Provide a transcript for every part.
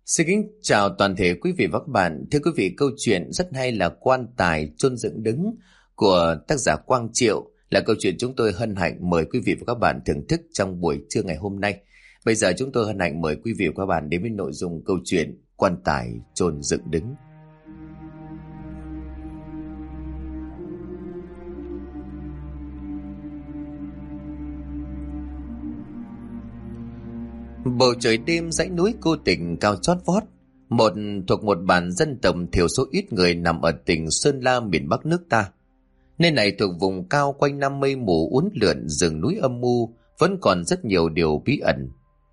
Xin kính chào toàn thể quý vị và các bạn. Thưa quý vị, câu chuyện rất hay là Quan Tài chôn dựng đứng của tác giả Quang Triệu là câu chuyện chúng tôi hân hạnh mời quý vị và các bạn thưởng thức trong buổi trưa ngày hôm nay. Bây giờ chúng tôi hân hạnh mời quý vị và các bạn đến với nội dung câu chuyện Quan Tài chôn dựng đứng. Bầu trời đêm dãy núi Cô Tịch cao chót vót, thuộc một bản dân tộc thiểu số ít người nằm ở tỉnh Sơn La miền Bắc nước ta. Nơi này thuộc vùng cao quanh năm mây mù uốn lượn, rừng núi âm u, vẫn còn rất nhiều điều bí ẩn.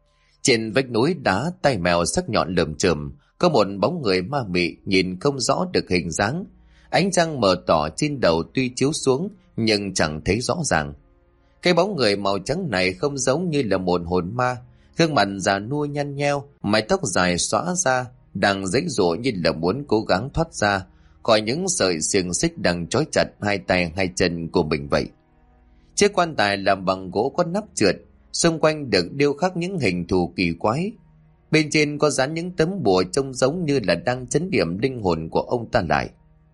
Trên vách núi đá tai mèo sắc nhọn lởm chởm, có một bóng người ma mị nhìn không rõ được hình dáng. Ánh trăng mờ tỏ trên đầu tuy chiếu xuống nhưng chẳng thấy rõ ràng. Cái bóng người màu trắng này không giống như là một hồn ma. Gương mặt già nua nhăn nheo, mái tóc dài xõa ra, đang giãy giụa như là muốn cố gắng thoát ra khỏi những sợi xiềng xích đang trói chặt hai tay hai chân của mình vậy. Chiếc quan tài làm bằng gỗ có nắp trượt, xung quanh được điêu khắc những hình thù kỳ quái. Bên trên có dán những tấm bùa trông giống như là đang trấn điểm linh hồn của ông ta lại.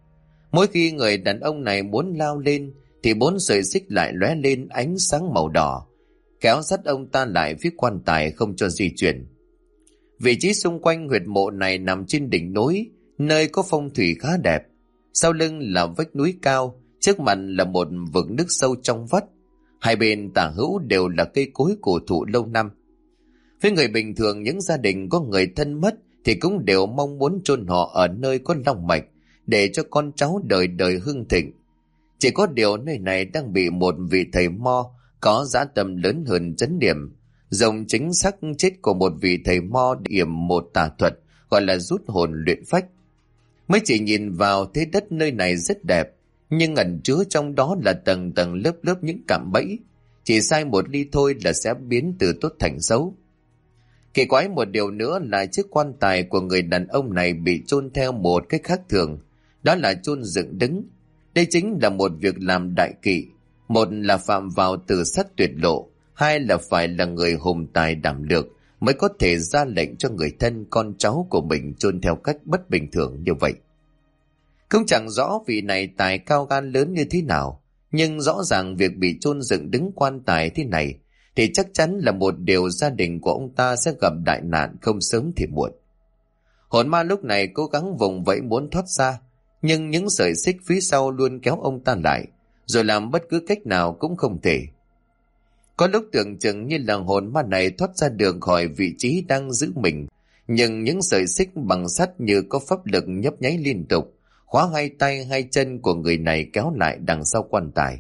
Mỗi khi người đàn ông này muốn lao lên thì 4 sợi xích lại lóe lên ánh sáng màu đỏ, kéo dắt ông ta lại phía quan tài không cho di chuyển. Vị trí xung quanh huyệt mộ này nằm trên đỉnh núi, nơi có phong thủy khá đẹp. Sau lưng là vách núi cao, trước mặt là một vực nước sâu trong vắt. Hai bên tả hữu đều là cây cối cổ thụ lâu năm. Với người bình thường, những gia đình có người thân mất thì cũng đều mong muốn chôn họ ở nơi có long mạch để cho con cháu đời đời hưng thịnh. Chỉ có điều nơi này đang bị một vị thầy mo có dã tâm lớn hơn trấn điểm, dùng chính xác chết của một vị thầy mo để yểm một tà thuật gọi là rút hồn luyện phách. Mới chỉ nhìn vào thế đất nơi này rất đẹp, nhưng ẩn chứa trong đó là tầng tầng lớp lớp những cạm bẫy, chỉ sai một ly thôi là sẽ biến từ tốt thành xấu. Kỳ quái một điều nữa là chiếc quan tài của người đàn ông này bị chôn theo một cách khác thường, đó là chôn dựng đứng. Đây chính là một việc làm đại kỵ. Một là phạm vào tử sát tuyệt lộ, hai là phải là người hùng tài đảm lược mới có thể ra lệnh cho người thân con cháu của mình chôn theo cách bất bình thường như vậy. Không chẳng rõ vị này tài cao gan lớn như thế nào, nhưng rõ ràng việc bị chôn dựng đứng quan tài thế này thì chắc chắn là một điều gia đình của ông ta sẽ gặp đại nạn không sớm thì muộn. Hồn ma lúc này cố gắng vùng vẫy muốn thoát ra, nhưng những sợi xích phía sau luôn kéo ông ta lại, rồi làm bất cứ cách nào cũng không thể. Có lúc tưởng chừng như là hồn ma này thoát ra được khỏi vị trí đang giữ mình, nhưng những sợi xích bằng sắt như có pháp lực nhấp nháy liên tục, khóa hai tay hai chân của người này kéo lại đằng sau quan tài.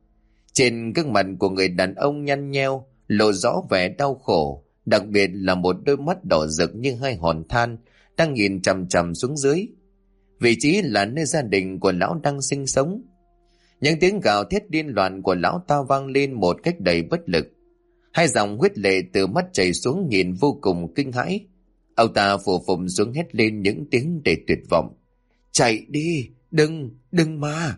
Trên gương mặt của người đàn ông nhăn nheo, lộ rõ vẻ đau khổ, đặc biệt là một đôi mắt đỏ rực như hai hòn than đang nhìn chằm chằm xuống dưới. Vị trí là nơi gia đình của lão đang sinh sống. Những tiếng gào thét điên loạn của lão ta vang lên một cách đầy bất lực. Hai dòng huyết lệ từ mắt chảy xuống nhìn vô cùng kinh hãi. Ông ta phủ phụng xuống hét lên những tiếng đầy tuyệt vọng. Chạy đi, đừng mà.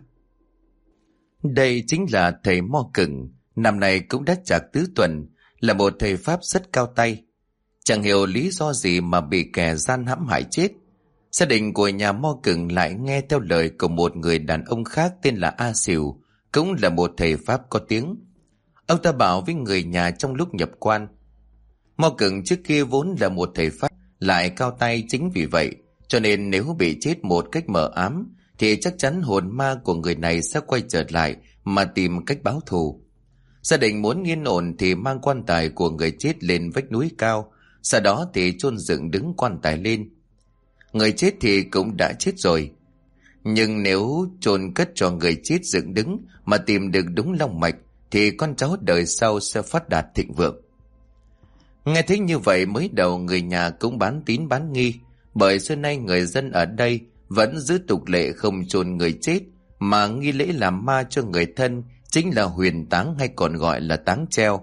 Đây chính là thầy Mo Cừng, năm nay cũng đã trạc tứ tuần, là một thầy pháp rất cao tay. Chẳng hiểu lý do gì mà bị kẻ gian hãm hại chết. Gia đình của nhà Mo Cừng lại nghe theo lời của một người đàn ông khác tên là A Sìu, cũng là một thầy pháp có tiếng. Ông ta bảo với người nhà trong lúc nhập quan, Mo Cừng trước kia vốn là một thầy pháp, lại cao tay, chính vì vậy cho nên nếu bị chết một cách mờ ám thì chắc chắn hồn ma của người này sẽ quay trở lại mà tìm cách báo thù. Gia đình muốn yên ổn thì mang quan tài của người chết lên vách núi cao, sau đó thì chôn dựng đứng quan tài lên. Người chết thì cũng đã chết rồi, nhưng nếu chôn cất cho người chết dựng đứng mà tìm được đúng long mạch thì con cháu đời sau sẽ phát đạt thịnh vượng. Nghe thấy như vậy, mới đầu người nhà cũng bán tín bán nghi, bởi xưa nay người dân ở đây vẫn giữ tục lệ không chôn người chết, mà nghi lễ làm ma cho người thân chính là huyền táng, hay còn gọi là táng treo.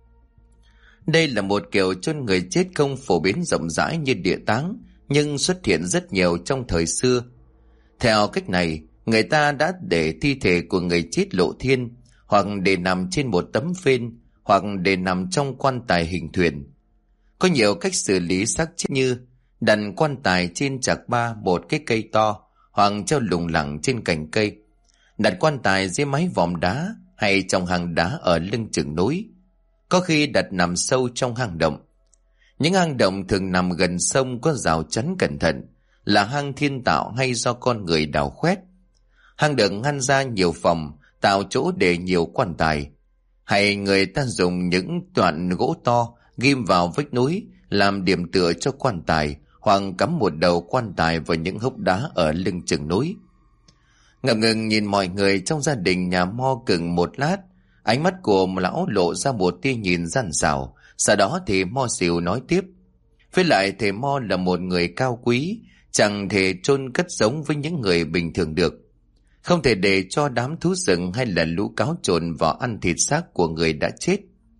Đây là một kiểu chôn người chết không phổ biến rộng rãi như địa táng, nhưng xuất hiện rất nhiều trong thời xưa. Theo cách này, người ta đã để thi thể của người chết lộ thiên, hoặc để nằm trên một tấm phên, hoặc để nằm trong quan tài hình thuyền. Có nhiều cách xử lý xác chết như đặt quan tài trên chạc ba một cái cây to hoặc treo lủng lẳng trên cành cây, đặt quan tài dưới mái vòm đá hay trong hang đá ở lưng chừng núi, có khi đặt nằm sâu trong hang động. Những hang động thường nằm gần sông có rào chắn cẩn thận, là hang thiên tạo hay do con người đào khoét. Hang được ngăn ra nhiều phòng, tạo chỗ để nhiều quan tài, hay người ta dùng những đoạn gỗ to ghim vào vách núi làm điểm tựa cho quan tài, hoặc cắm một đầu quan tài vào những hốc đá ở lưng chừng núi. Ngập ngừng nhìn mọi người trong gia đình nhà Mo Cừng một lát, ánh mắt của lão lộ ra một tia nhìn gian xảo. Sau đó thì Mo Xỉu nói tiếp: với lại thầy Mo là một người cao quý, chẳng thể chôn cất giống với những người bình thường được. Không thể để cho đám thú rừng hay là lũ cáo trồn vào ăn thịt xác của người đã chết.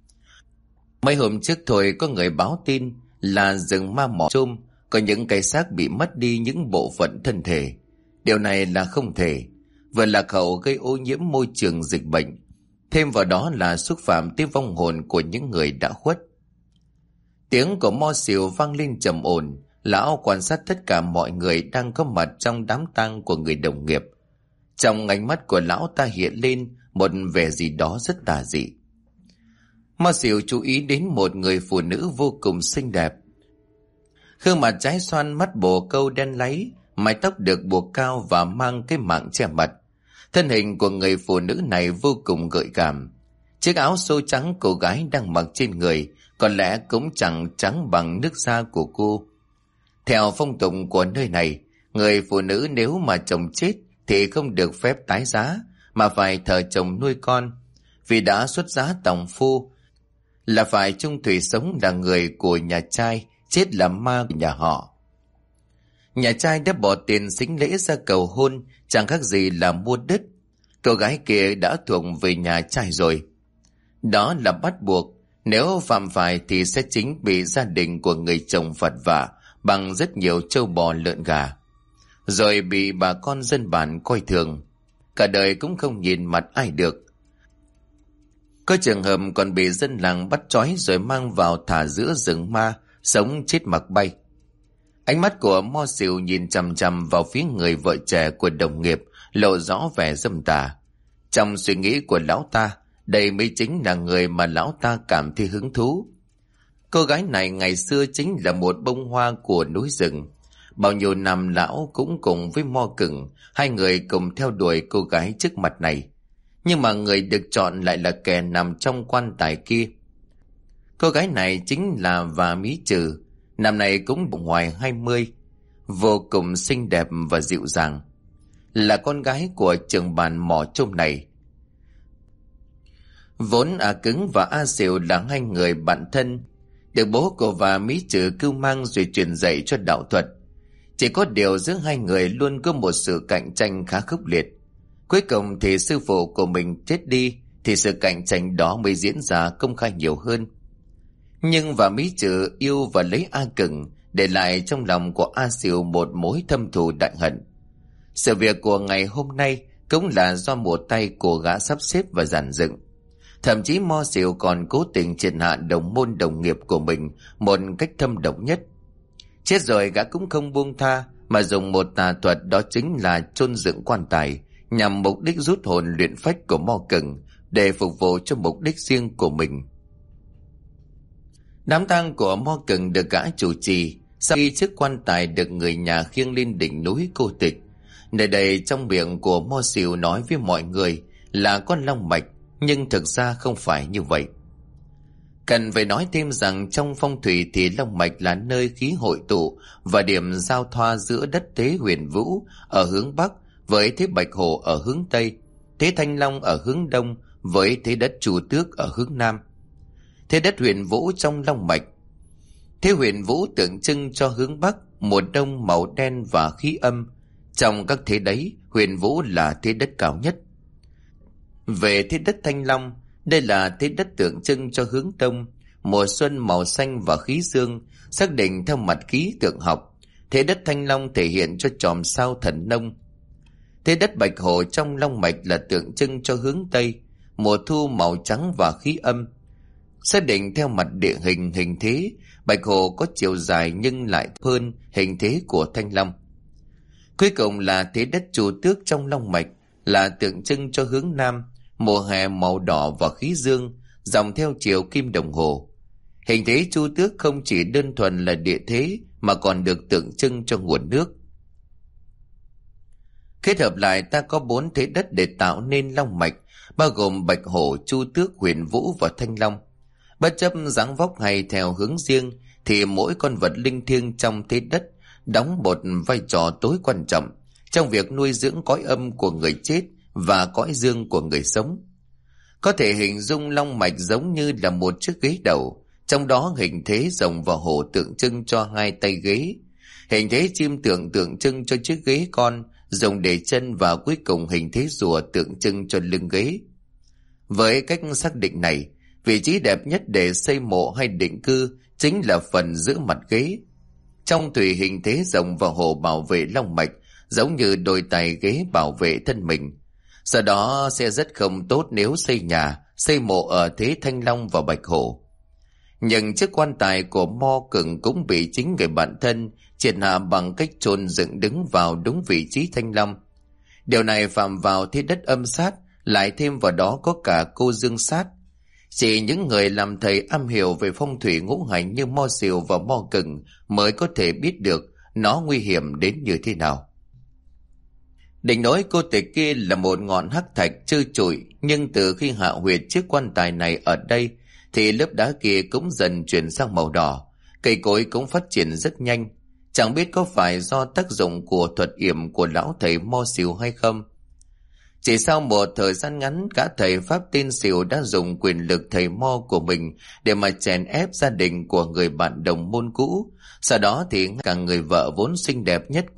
Mấy hôm trước thôi có người báo tin là rừng ma mỏ chôm có những cái xác bị mất đi những bộ phận thân thể. Điều này là không thể, vừa lạc hậu gây ô nhiễm môi trường dịch bệnh, thêm vào đó là xúc phạm tới vong hồn của những người đã khuất. Tiếng của Mo Xỉu vang lên trầm ổn. Lão quan sát tất cả mọi người đang có mặt trong đám tang của người đồng nghiệp. Trong ánh mắt của lão ta hiện lên một vẻ gì đó rất tà dị. Mo Xỉu chú ý đến một người phụ nữ vô cùng xinh đẹp. Gương mặt trái xoan, mắt bồ câu đen láy, mái tóc được buộc cao và mang cái mạng che mặt. Thân hình của người phụ nữ này vô cùng gợi cảm. Chiếc áo xô trắng cô gái đang mặc trên người có lẽ cũng chẳng trắng bằng nước da của cô. Theo phong tục của nơi này, người phụ nữ nếu mà chồng chết thì không được phép tái giá, mà phải thờ chồng nuôi con. Vì đã xuất giá tòng phu là phải chung thủy sống là người của nhà trai, chết là ma của nhà họ. Nhà trai đã bỏ tiền sính lễ ra cầu hôn, chẳng khác gì là mua đất. Cô gái kia đã thuộc về nhà trai rồi. Đó là bắt buộc, nếu phạm phải thì sẽ chính bị gia đình của người chồng phạt vạ bằng rất nhiều trâu bò lợn gà, rồi bị bà con dân bản coi thường, cả đời cũng không nhìn mặt ai được. Có trường hợp còn bị dân làng bắt trói rồi mang vào thả giữa rừng ma, sống chết mặc bay. Ánh mắt của Mo Xỉu nhìn chằm chằm vào phía người vợ trẻ của đồng nghiệp, lộ rõ vẻ dâm tà. Trong suy nghĩ của lão ta, đây mới chính là người mà lão ta cảm thấy hứng thú. Cô gái này ngày xưa chính là một bông hoa của núi rừng. Bao nhiêu năm lão cũng cùng với Mo Cừng, hai người cùng theo đuổi cô gái trước mặt này. Nhưng mà người được chọn lại là kẻ nằm trong quan tài kia. Cô gái này chính là Và Mí Trừ, năm nay cũng ngoài 20, vô cùng xinh đẹp và dịu dàng, là con gái của trưởng bản mỏ chôm này. Vốn A Cứng và A Xỉu là hai người bạn thân, được bố của Và Mí Trừ cưu mang rồi truyền dạy cho đạo thuật. Chỉ có điều giữa hai người luôn có một sự cạnh tranh khá khốc liệt. Cuối cùng thì sư phụ của mình chết đi, thì sự cạnh tranh đó mới diễn ra công khai nhiều hơn. Nhưng Và Mí Trừ yêu và lấy A Cừng, để lại trong lòng của A Xỉu một mối thâm thù đại hận. Sự việc của ngày hôm nay cũng là do một tay của gã sắp xếp và dàn dựng. Thậm chí Mo Xỉu còn cố tình triệt hạ đồng môn đồng nghiệp của mình một cách thâm độc nhất. Chết rồi gã cũng không buông tha, mà dùng một tà thuật, đó chính là chôn dựng quan tài, nhằm mục đích rút hồn luyện phách của Mo Cừng để phục vụ cho mục đích riêng của mình. Đám tang của Mo Cừng được gã chủ trì sau khi chiếc quan tài được người nhà khiêng lên đỉnh núi Cô Tịch. Nơi đây trong miệng của Mo Xỉu nói với mọi người là con long mạch, nhưng thực ra không phải như vậy. Cần phải nói thêm rằng trong phong thủy thì long mạch là nơi khí hội tụ và điểm giao thoa giữa đất thế Huyền Vũ ở hướng Bắc với thế Bạch Hổ ở hướng Tây, thế Thanh Long ở hướng Đông với thế đất Chu Tước ở hướng Nam. Thế đất Huyền Vũ trong long mạch, thế Huyền Vũ tượng trưng cho hướng Bắc, mùa đông màu đen và khí âm. Trong các thế đấy, Huyền Vũ là thế đất cao nhất. Về thế đất Thanh Long, đây là thế đất tượng trưng cho hướng Đông, mùa xuân màu xanh và khí dương, xác định theo mặt khí tượng học. Thế đất Thanh Long thể hiện cho chòm sao thần nông. Thế đất Bạch Hổ trong long mạch là tượng trưng cho hướng Tây, mùa thu màu trắng và khí âm, xác định theo mặt địa hình hình thế bạch hổ có chiều dài nhưng lại hơn hình thế của thanh long. Cuối cùng là thế đất Chu Tước trong long mạch, là tượng trưng cho hướng nam, mùa hè màu đỏ và khí dương, dòng theo chiều kim đồng hồ. Hình thế Chu Tước không chỉ đơn thuần là địa thế mà còn được tượng trưng cho nguồn nước. Kết hợp lại ta có 4 thế đất để tạo nên long mạch, bao gồm bạch hổ, Chu Tước, Huyền Vũ và Thanh Long. Bất chấp dáng vóc hay theo hướng riêng thì mỗi con vật linh thiêng trong thế đất đóng một vai trò tối quan trọng trong việc nuôi dưỡng cõi âm của người chết và cõi dương của người sống. Có thể hình dung long mạch giống như là một chiếc ghế đầu, trong đó hình thế rồng và hổ tượng trưng cho 2 tay ghế, hình thế chim tượng trưng cho chiếc ghế con dùng để chân, và cuối cùng hình thế rùa tượng trưng cho lưng ghế. Với cách xác định này, vị trí đẹp nhất để xây mộ hay định cư chính là phần giữa mặt ghế. Trong tùy hình thế rồng và hổ bảo vệ long mạch giống như đôi tay ghế bảo vệ thân mình. Sau đó sẽ rất không tốt nếu xây nhà, xây mộ ở thế thanh long và bạch hổ. Nhưng chiếc quan tài của Mo Cừng cũng bị chính người bạn thân triệt hạ bằng cách chôn dựng đứng vào đúng vị trí thanh long. Điều này phạm vào thế đất âm sát, lại thêm vào đó có cả cô dương sát. Chỉ những người làm thầy am hiểu về phong thủy ngũ hành như Mo Xìu và Mo Cừng mới có thể biết được nó nguy hiểm đến như thế nào. Đỉnh núi Cô Tịch kia là một ngọn hắc thạch trơ trụi, nhưng từ khi hạ huyệt chiếc quan tài này ở đây thì lớp đá kia cũng dần chuyển sang màu đỏ, cây cối cũng phát triển rất nhanh. Chẳng biết có phải do tác dụng của thuật yểm của lão thầy Mo Xìu hay không. Chỉ sau một thời gian ngắn, cả thầy Pháp tên Xìu đã dùng quyền lực thầy Mo của mình để mà chèn ép gia đình của người bạn đồng môn cũ. Sau đó thì ngay cả người vợ vốn xinh đẹp nhất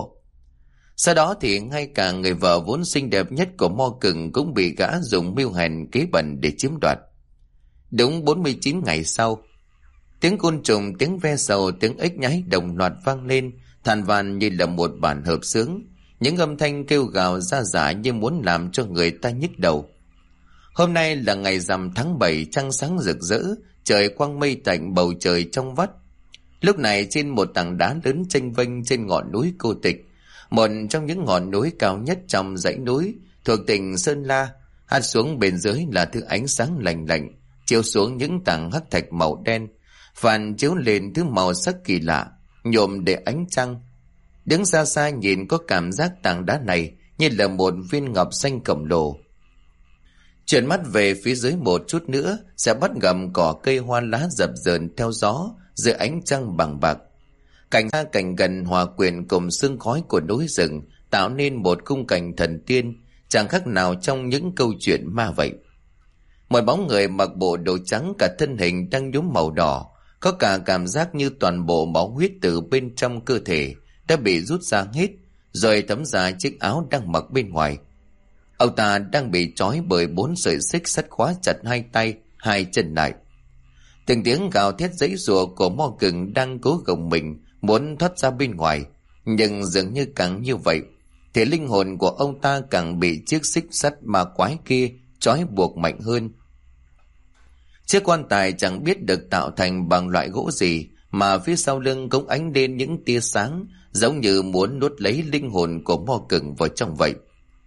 của Mo Cừng cũng bị gã dùng mưu hèn kế bẩn để chiếm đoạt. Đúng 49 ngày sau, tiếng côn trùng, tiếng ve sầu, tiếng ếch nhái đồng loạt vang lên, than van như là một bản hợp xướng. Những âm thanh kêu gào ra dả như muốn làm cho người ta nhức đầu. Hôm nay là ngày rằm tháng 7, trăng sáng rực rỡ, trời quang mây tạnh, bầu trời trong vắt. Lúc này trên một tảng đá lớn chênh vênh trên ngọn núi Cô Tịch, một trong những ngọn núi cao nhất trong dãy núi thuộc tỉnh Sơn La, hắt xuống bên dưới là thứ ánh sáng lạnh lạnh chiếu xuống những tảng hắc thạch màu đen, phản chiếu lên thứ màu sắc kỳ lạ nhuộm để ánh trăng. Đứng xa xa nhìn có cảm giác tảng đá này như là một viên ngọc xanh khổng lồ. Chuyển mắt về phía dưới một chút nữa sẽ bắt gặp cỏ cây hoa lá dập dờn theo gió dưới ánh trăng bằng bạc. Cảnh xa cảnh gần hòa quyện cùng sương khói của núi rừng tạo nên một khung cảnh thần tiên, chẳng khác nào trong những câu chuyện ma vậy. Một bóng người mặc bộ đồ trắng, cả thân hình đang nhuốm màu đỏ, có cả cảm giác như toàn bộ máu huyết từ bên trong cơ thể đã bị rút ra hết, rồi thấm ra chiếc áo đang mặc bên ngoài. Ông ta đang bị trói bởi 4 sợi xích sắt khóa chặt 2 tay, 2 chân lại. Từng tiếng gào thét giãy giụa của Mo Cừng đang cố gồng mình muốn thoát ra bên ngoài, nhưng dường như càng như vậy thì linh hồn của ông ta càng bị chiếc xích sắt ma quái kia trói buộc mạnh hơn. Chiếc quan tài chẳng biết được tạo thành bằng loại gỗ gì mà phía sau lưng cũng ánh lên những tia sáng giống như muốn nuốt lấy linh hồn của Mo Cừng vào trong vậy.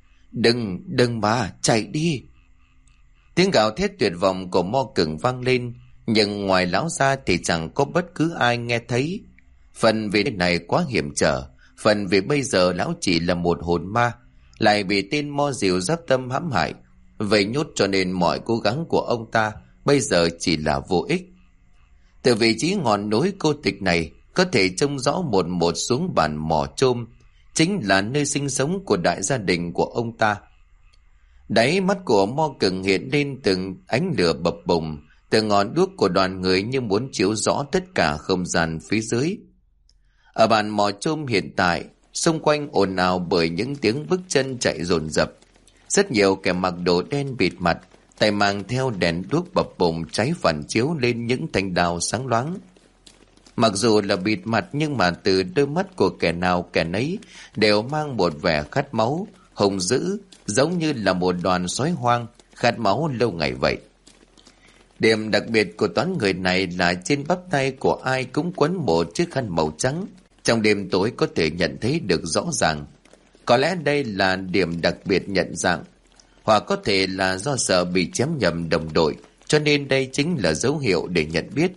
Đừng mà, chạy đi! Tiếng gào thét tuyệt vọng của Mo Cừng vang lên, nhưng ngoài lão ra thì chẳng có bất cứ ai nghe thấy. Phần vì này quá hiểm trở, phần vì bây giờ lão chỉ là một hồn ma, lại bị tên Mo Diều giáp tâm hãm hại, vậy nhốt cho nên mọi cố gắng của ông ta bây giờ chỉ là vô ích. Từ vị trí ngọn núi Cô Tịch này có thể trông rõ một xuống bản mỏ chôm, chính là nơi sinh sống của đại gia đình của ông ta. Đáy mắt của Mo Cừng hiện lên từng ánh lửa bập bùng, từ ngọn đuốc của đoàn người như muốn chiếu rõ tất cả không gian phía dưới. Ở bản mỏ chôm hiện tại, xung quanh ồn ào bởi những tiếng bước chân chạy dồn dập. Rất nhiều kẻ mặc đồ đen bịt mặt, tay mang theo đèn đuốc bập bùng cháy phản chiếu lên những thanh đao sáng loáng. Mặc dù là bịt mặt nhưng mà từ đôi mắt của kẻ nào kẻ nấy đều mang một vẻ khát máu, hung dữ, giống như là một đoàn sói hoang khát máu lâu ngày vậy. Điểm đặc biệt của toán người này là trên bắp tay của ai cũng quấn một chiếc khăn màu trắng. Trong đêm tối có thể nhận thấy được rõ ràng. Có lẽ đây là điểm đặc biệt nhận dạng, hoặc có thể là do sợ bị chém nhầm đồng đội, cho nên đây chính là dấu hiệu để nhận biết.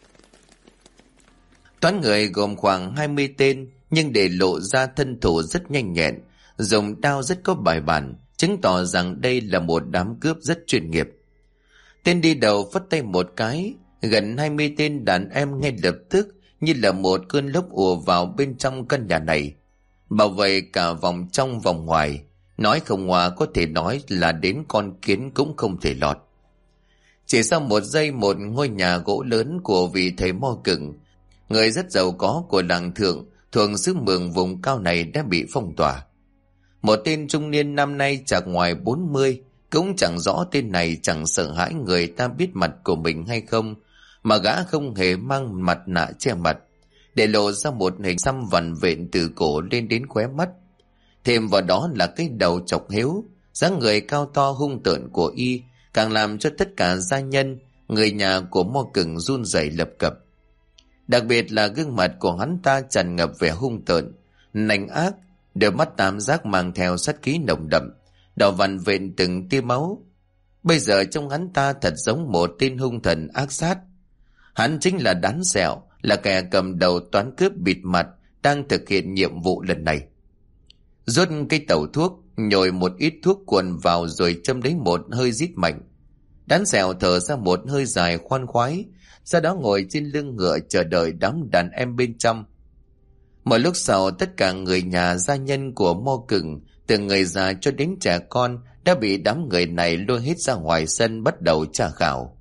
Toán người gồm khoảng 20 tên, nhưng để lộ ra thân thủ rất nhanh nhẹn, dùng đao rất có bài bản, chứng tỏ rằng đây là một đám cướp rất chuyên nghiệp. Tên đi đầu phất tay một cái, gần 20 tên đàn em ngay lập tức như là một cơn lốc ùa vào bên trong căn nhà này, bảo vệ cả vòng trong vòng ngoài. Nói không hòa có thể nói là đến con kiến cũng không thể lọt. Chỉ sau một giây, một ngôi nhà gỗ lớn của vị thầy mo cừng, người rất giàu có của làng Thượng thuộc xứ Mường vùng cao này đã bị phong tỏa. Một tên trung niên năm nay chạc ngoài 40, cũng chẳng rõ tên này chẳng sợ hãi người ta biết mặt của mình hay không, mà gã không hề mang mặt nạ che mặt, để lộ ra một hình xăm vằn vện từ cổ lên đến khóe mắt. Thêm vào đó là cái đầu chọc héo, dáng người cao to hung tợn của y càng làm cho tất cả gia nhân, người nhà của mo cừng run rẩy lập cập. Đặc biệt là gương mặt của hắn ta tràn ngập vẻ hung tợn, nanh ác, đôi mắt tam giác mang theo sát khí nồng đậm, đỏ vằn vện từng tia máu. Bây giờ trông hắn ta thật giống một tên hung thần ác sát. Hắn chính là Đán Sẹo, là kẻ cầm đầu toán cướp bịt mặt đang thực hiện nhiệm vụ lần này. Rút cây tẩu thuốc, nhồi một ít thuốc cuồn vào rồi châm lấy một hơi rít mạnh. Đán Sẹo thở ra một hơi dài khoan khoái, sau đó ngồi trên lưng ngựa chờ đợi đám đàn em bên trong. Một lúc sau, tất cả người nhà gia nhân của mo cừng, từ người già cho đến trẻ con, đã bị đám người này lôi hết ra ngoài sân bắt đầu tra khảo.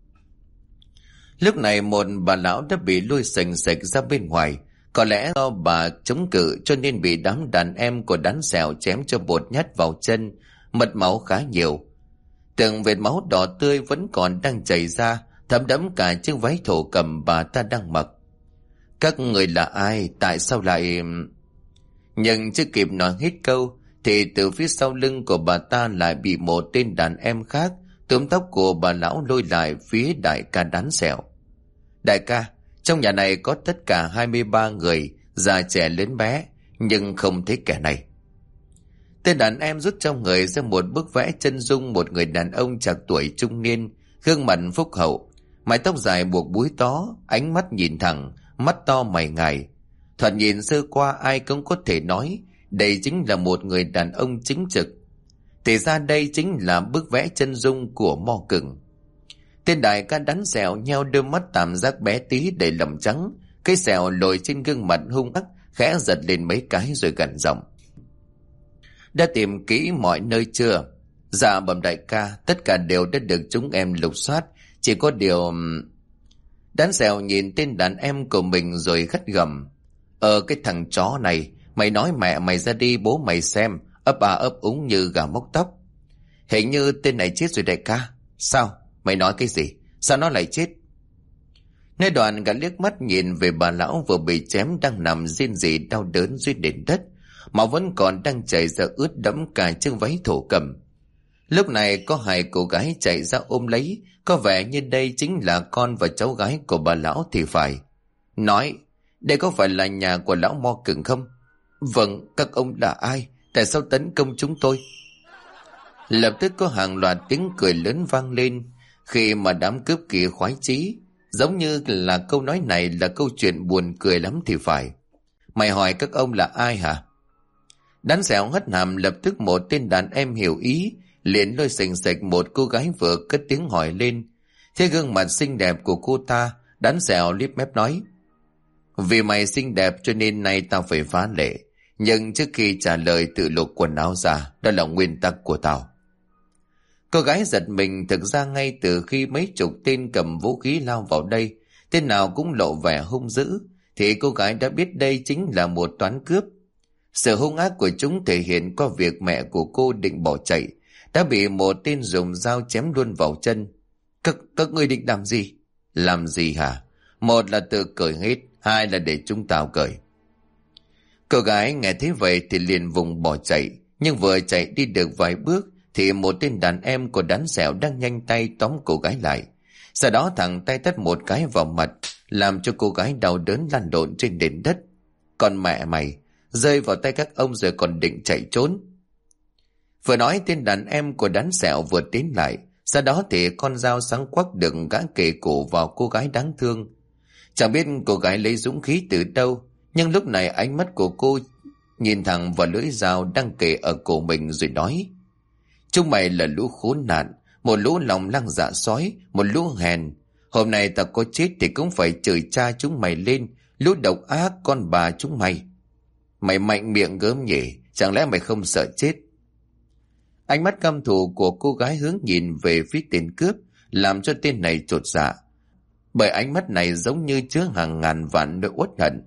Lúc này một bà lão đã bị lôi sành sạch ra bên ngoài. Có lẽ do bà chống cự cho nên bị đám đàn em của Đán Sẹo chém cho bột nhát vào chân, mật máu khá nhiều. Từng vệt máu đỏ tươi vẫn còn đang chảy ra, thấm đẫm cả chiếc váy thổ cẩm bà ta đang mặc. Các người là ai? Tại sao lại... Nhưng chưa kịp nói hết câu thì từ phía sau lưng của bà ta lại bị một tên đàn em khác túm tóc của bà lão lôi lại phía đại ca Đán Sẹo. Đại ca, trong nhà này có tất cả 23 người, già trẻ lớn bé, nhưng không thấy kẻ này. Tên đàn em rút trong người ra một bức vẽ chân dung một người đàn ông trạc tuổi trung niên, gương mặt phúc hậu, mái tóc dài buộc búi tó, ánh mắt nhìn thẳng, mắt to mày ngài. Thoạt nhìn sơ qua ai cũng có thể nói đây chính là một người đàn ông chính trực. Thì ra đây chính là bức vẽ chân dung của mo cừng. Tên đại ca Đán Sẹo nheo đôi mắt tam giác bé tí đầy lầm trắng, cái sẹo lồi trên gương mặt hung ác, khẽ giật lên mấy cái rồi gằn giọng: đã tìm kỹ mọi nơi chưa? Dạ bẩm đại ca, tất cả đều đã được chúng em lục soát, chỉ có điều... Đán Sẹo nhìn tên đàn em của mình rồi gắt gầm: cái thằng chó này, mày nói mẹ mày ra đi bố mày xem, ấp à ấp úng như gà mốc tóc. Hình như tên này chết rồi đại ca. Sao? Mày nói cái gì? Sao nó lại chết? Nơi đoạn gã liếc mắt nhìn về bà lão vừa bị chém đang nằm rên rỉ đau đớn dưới nền đất, mà vẫn còn đang chảy ra ướt đẫm cả chiếc váy thổ cẩm. Lúc này có hai cô gái chạy ra ôm lấy, có vẻ như đây chính là con và cháu gái của bà lão thì phải. Nói, đây có phải là nhà của lão mo cừng không? Vâng, các ông là ai? Tại sao tấn công chúng tôi? Lập tức có hàng loạt tiếng cười lớn vang lên, khi mà đám cướp kia khoái chí, giống như là câu nói này là câu chuyện buồn cười lắm thì phải. Mày hỏi các ông là ai hả? Đán Sẹo hất hàm, lập tức một tên đàn em hiểu ý, liền lôi sành sạch một cô gái vừa cất tiếng hỏi lên. Thế gương mặt xinh đẹp của cô ta, Đán Sẹo liếc mép nói: vì mày xinh đẹp cho nên nay tao phải phá lệ, nhưng trước khi trả lời tự lục quần áo ra, đó là nguyên tắc của tao. Cô gái giật mình, thực ra ngay từ khi mấy chục tên cầm vũ khí lao vào đây, tên nào cũng lộ vẻ hung dữ, thì cô gái đã biết đây chính là một toán cướp. Sự hung ác của chúng thể hiện qua việc mẹ của cô định bỏ chạy, đã bị một tên dùng dao chém luôn vào chân. Các ngươi định làm gì? Làm gì hả? Một là tự cởi hết, hai là để chúng tao cởi. Cô gái nghe thấy vậy thì liền vùng bỏ chạy, nhưng vừa chạy đi được vài bước thì một tên đàn em của Đán Sẹo đang nhanh tay tóm cô gái lại. Sau đó thẳng tay tát một cái vào mặt, làm cho cô gái đau đớn lăn lộn trên nền đất. Còn mẹ mày, rơi vào tay các ông rồi còn định chạy trốn. Vừa nói, tên đàn em của Đán Sẹo vừa tiến lại. Sau đó thì con dao sáng quắc được gã kề cổ vào cô gái đáng thương. Chẳng biết cô gái lấy dũng khí từ đâu, nhưng lúc này ánh mắt của cô nhìn thẳng vào lưỡi dao đang kề ở cổ mình rồi nói: chúng mày là lũ khốn nạn, một lũ lòng lăng dạ sói, một lũ hèn. Hôm nay ta có chết thì cũng phải chửi cha chúng mày lên, lũ độc ác con bà chúng mày. Mày mạnh miệng gớm nhỉ, chẳng lẽ mày không sợ chết? Ánh mắt căm thù của cô gái hướng nhìn về phía tên cướp, làm cho tên này chột dạ. Bởi ánh mắt này giống như chứa hàng ngàn vạn nỗi uất hận.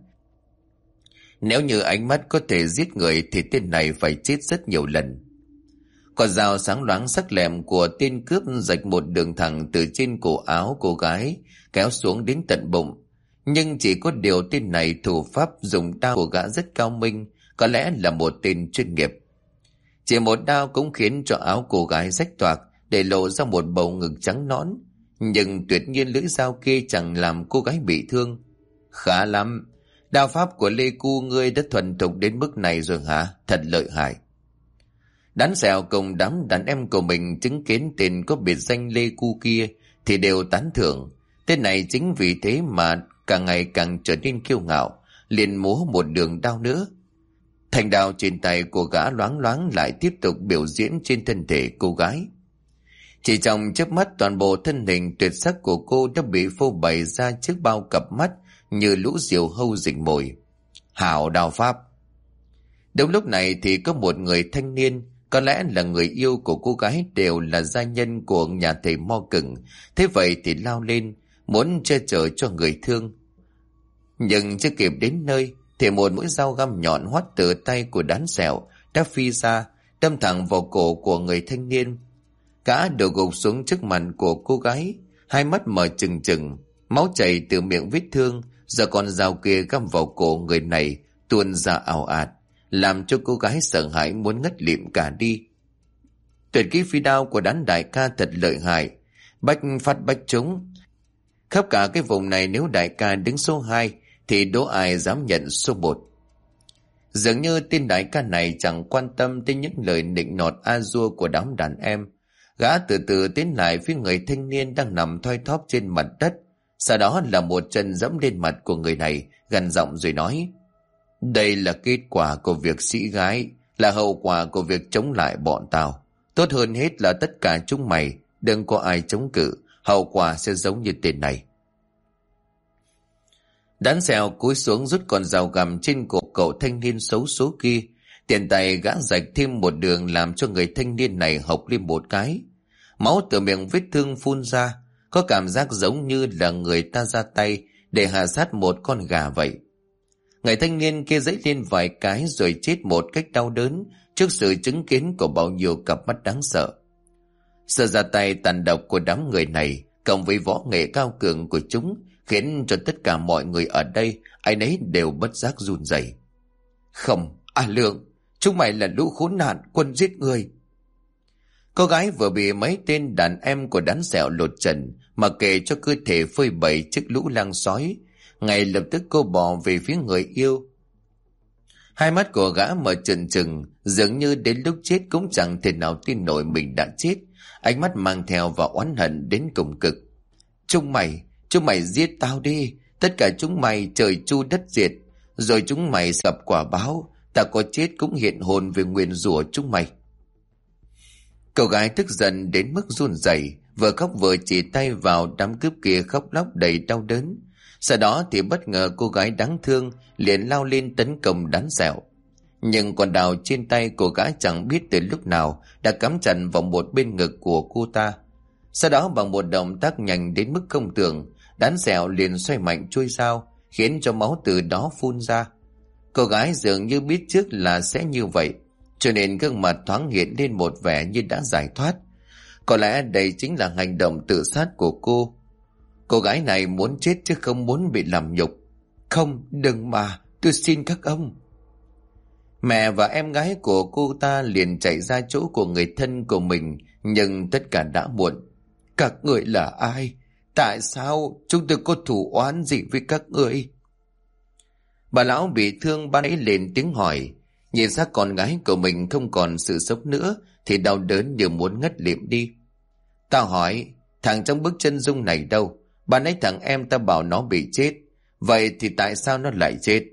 Nếu như ánh mắt có thể giết người thì tên này phải chết rất nhiều lần. Con dao sáng loáng sắc lẹm của tên cướp rạch một đường thẳng từ trên cổ áo cô gái kéo xuống đến tận bụng. Nhưng chỉ có điều tên này thủ pháp dùng đao của gã rất cao minh, có lẽ là một tên chuyên nghiệp. Chỉ một đao cũng khiến cho áo cô gái rách toạc, để lộ ra một bầu ngực trắng nõn. Nhưng tuyệt nhiên lưỡi dao kia chẳng làm cô gái bị thương. Khá lắm, đao pháp của Lê Cu ngươi đã thuần thục đến mức này rồi hả? Thật lợi hại. Đán Sẹo cùng đám đàn em của mình chứng kiến tên có biệt danh Lê Cu kia thì đều tán thưởng. Tên này chính vì thế mà càng ngày càng trở nên kiêu ngạo, liền múa một đường đao nữa. Thành đao trên tay của gã loáng loáng lại tiếp tục biểu diễn trên thân thể cô gái. Chỉ trong chớp mắt, toàn bộ thân hình tuyệt sắc của cô đã bị phô bày ra trước bao cặp mắt như lũ diều hâu rình mồi. Hảo đao pháp. Đúng lúc này thì có một người thanh niên, có lẽ là người yêu của cô gái, đều là gia nhân của nhà thầy Mo Cừng, thế vậy thì lao lên muốn che chở cho người thương. Nhưng chưa kịp đến nơi thì một mũi dao găm nhọn hoắt từ tay của Đán Sẹo đã phi ra, đâm thẳng vào cổ của người thanh niên. Gã đổ gục xuống trước mặt của cô gái, hai mắt mở trừng trừng, máu chảy từ miệng vết thương do con dao kia găm vào cổ người này tuôn ra ào ạt, làm cho cô gái sợ hãi muốn ngất lịm cả đi. Tuyệt kỹ phi đao của Đán đại ca thật lợi hại, bách phát bách trúng. Khắp cả cái vùng này nếu đại ca đứng số 2 thì đố ai dám nhận số 1. Dường như tên đại ca này chẳng quan tâm tới những lời nịnh nọt a dua của đám đàn em. Gã từ từ tiến lại phía người thanh niên đang nằm thoi thóp trên mặt đất, sau đó là một chân giẫm lên mặt của người này, gằn giọng rồi nói: đây là kết quả của việc sĩ gái, là hậu quả của việc chống lại bọn tao. Tốt hơn hết là tất cả chúng mày đừng có ai chống cự, hậu quả sẽ giống như tên này. Đán Sẹo cúi xuống rút con dao găm trên cổ cậu thanh niên xấu số kia, tiền tay gã rạch thêm một đường làm cho người thanh niên này hộc lên một cái. Máu từ miệng vết thương phun ra, có cảm giác giống như là người ta ra tay để hạ sát một con gà vậy. Người thanh niên kia giãy lên vài cái rồi chết một cách đau đớn trước sự chứng kiến của bao nhiêu cặp mắt đáng sợ. Sự ra tay tàn độc của đám người này cộng với võ nghệ cao cường của chúng khiến cho tất cả mọi người ở đây ai nấy đều bất giác run rẩy. Không, Lượng, chúng mày là lũ khốn nạn, quân giết người. Cô gái vừa bị mấy tên đàn em của Đán Sẹo lột trần mà kể cho cơ thể phơi bày trước lũ lang sói, ngay lập tức cô bỏ về phía người yêu. Hai mắt của gã mở trừng trừng, dường như đến lúc chết cũng chẳng thể nào tin nổi mình đã chết, ánh mắt mang theo và oán hận đến cùng cực. Chúng mày giết tao đi, tất cả chúng mày trời chu đất diệt, rồi chúng mày gặp quả báo, ta có chết cũng hiện hồn về nguyền rủa chúng mày. Cậu gái tức giận đến mức run rẩy, vừa khóc vừa chỉ tay vào đám cướp kia khóc lóc đầy đau đớn. Sau đó thì bất ngờ cô gái đáng thương liền lao lên tấn công Đán Sẹo. Nhưng con đào trên tay của gã chẳng biết từ lúc nào đã cắm chặt vào một bên ngực của cô ta. Sau đó bằng một động tác nhanh đến mức không tưởng, Đán Sẹo liền xoay mạnh chuôi dao, khiến cho máu từ đó phun ra. Cô gái dường như biết trước là sẽ như vậy, cho nên gương mặt thoáng hiện lên một vẻ như đã giải thoát. Có lẽ đây chính là hành động tự sát của cô. Cô gái này muốn chết chứ không muốn bị làm nhục. Không, đừng mà, tôi xin các ông. Mẹ và em gái của cô ta liền chạy ra chỗ của người thân của mình, nhưng tất cả đã muộn. Các người là ai? Tại sao chúng tôi có thù oán gì với các ngươi? Bà lão bị thương ban ấy lên tiếng hỏi. Nhìn ra con gái của mình không còn sự sống nữa thì đau đớn như muốn ngất lịm đi. Tao hỏi, thằng trong bức chân dung này đâu? Ban ấy thằng em ta bảo nó bị chết. Vậy thì tại sao nó lại chết?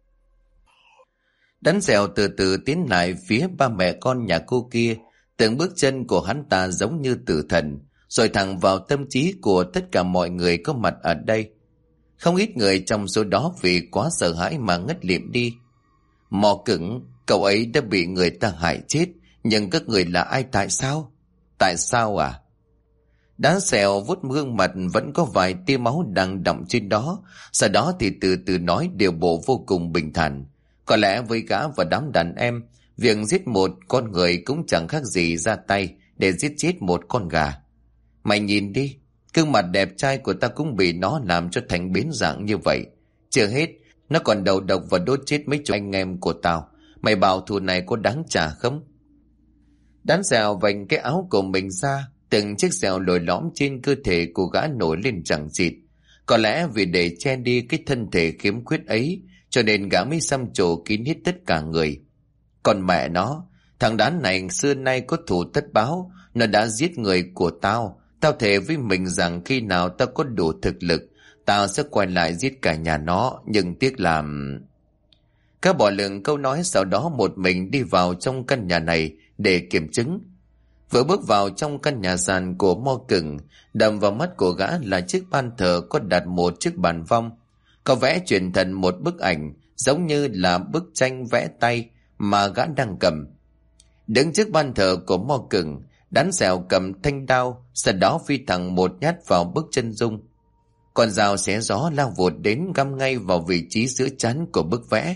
Đắn dẻo từ từ tiến lại phía ba mẹ con nhà cô kia. Từng bước chân của hắn ta giống như tử thần, rồi thẳng vào tâm trí của tất cả mọi người có mặt ở đây. Không ít người trong số đó vì quá sợ hãi mà ngất lịm đi. Mò cứng, cậu ấy đã bị người ta hại chết, nhưng các người là ai, tại sao? Tại sao à? Đá xèo vuốt gương mặt vẫn có vài tia máu đang đọng trên đó, sau đó thì từ từ nói điều bộ vô cùng bình thản. Có lẽ với gã và đám đàn em, việc giết một con người cũng chẳng khác gì ra tay để giết chết một con gà. Mày nhìn đi, gương mặt đẹp trai của ta cũng bị nó làm cho thành biến dạng như vậy. Chưa hết, nó còn đầu độc và đốt chết mấy chục anh em của tao. Mày bảo thù này có đáng trả không? Đán dèo vành cái áo của mình ra, từng chiếc sẹo lồi lõm trên cơ thể của gã nổi lên chẳng chịt. Có lẽ vì để che đi cái thân thể khiếm khuyết ấy, cho nên gã mới xăm trổ kín hết tất cả người. Còn mẹ nó, thằng Đán này xưa nay có thù tất báo, nó đã giết người của tao. Tao thề với mình rằng khi nào tao có đủ thực lực, tao sẽ quay lại giết cả nhà nó, nhưng tiếc làm... Các bỏ lửng câu nói, sau đó một mình đi vào trong căn nhà này để kiểm chứng. Vừa bước vào trong căn nhà sàn của Mo Cừng, đầm vào mắt của gã là chiếc ban thờ có đặt một chiếc bàn vong, có vẽ truyền thần một bức ảnh giống như là bức tranh vẽ tay mà gã đang cầm. Đứng trước ban thờ của Mo Cừng, Đán dẻo cầm thanh đao, sau đó phi thẳng một nhát vào bức chân dung. Con dao xé gió lao vụt đến găm ngay vào vị trí giữa trán của bức vẽ.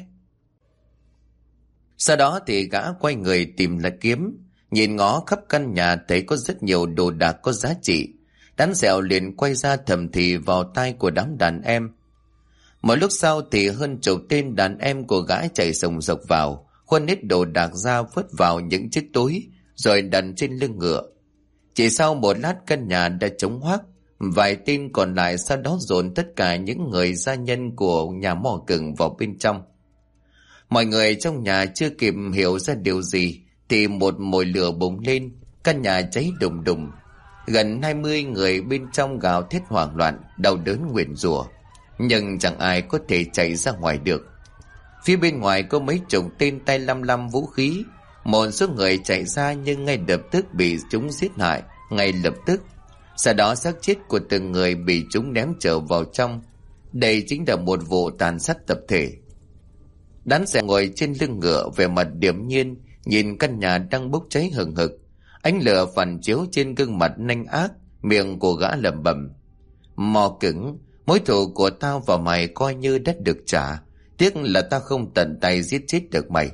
Sau đó thì gã quay người tìm lại kiếm, nhìn ngó khắp căn nhà thấy có rất nhiều đồ đạc có giá trị. Đán dẻo liền quay ra thầm thì vào tai của đám đàn em. Một lúc sau thì hơn chục tên đàn em của gã chạy sồng sộc vào, khuân hết đồ đạc ra vứt vào những chiếc túi, rồi đặt trên lưng ngựa. Chỉ sau một lát căn nhà đã trống hoác, vài tên còn lại sau đó dồn tất cả những người gia nhân của nhà Mò Cừng vào bên trong. Mọi người trong nhà chưa kịp hiểu ra điều gì thì một mồi lửa bùng lên, căn nhà cháy đùng đùng. Gần 20 người bên trong gào thét hoảng loạn, đau đớn nguyền rủa, nhưng chẳng ai có thể chạy ra ngoài được. Phía bên ngoài có mấy chục tên tay lăm lăm vũ khí. Một số người chạy ra nhưng ngay lập tức bị chúng giết hại ngay lập tức. Sau đó xác chết của từng người bị chúng ném trở vào trong. Đây chính là một vụ tàn sát tập thể. Đán dẻo ngồi trên lưng ngựa, vẻ mặt điềm nhiên nhìn căn nhà đang bốc cháy hừng hực. Ánh lửa phản chiếu trên gương mặt nanh ác, miệng của gã lẩm bẩm: Mò Cứng, mối thù của tao và mày coi như đã được trả, tiếc là tao không tận tay giết chết được mày.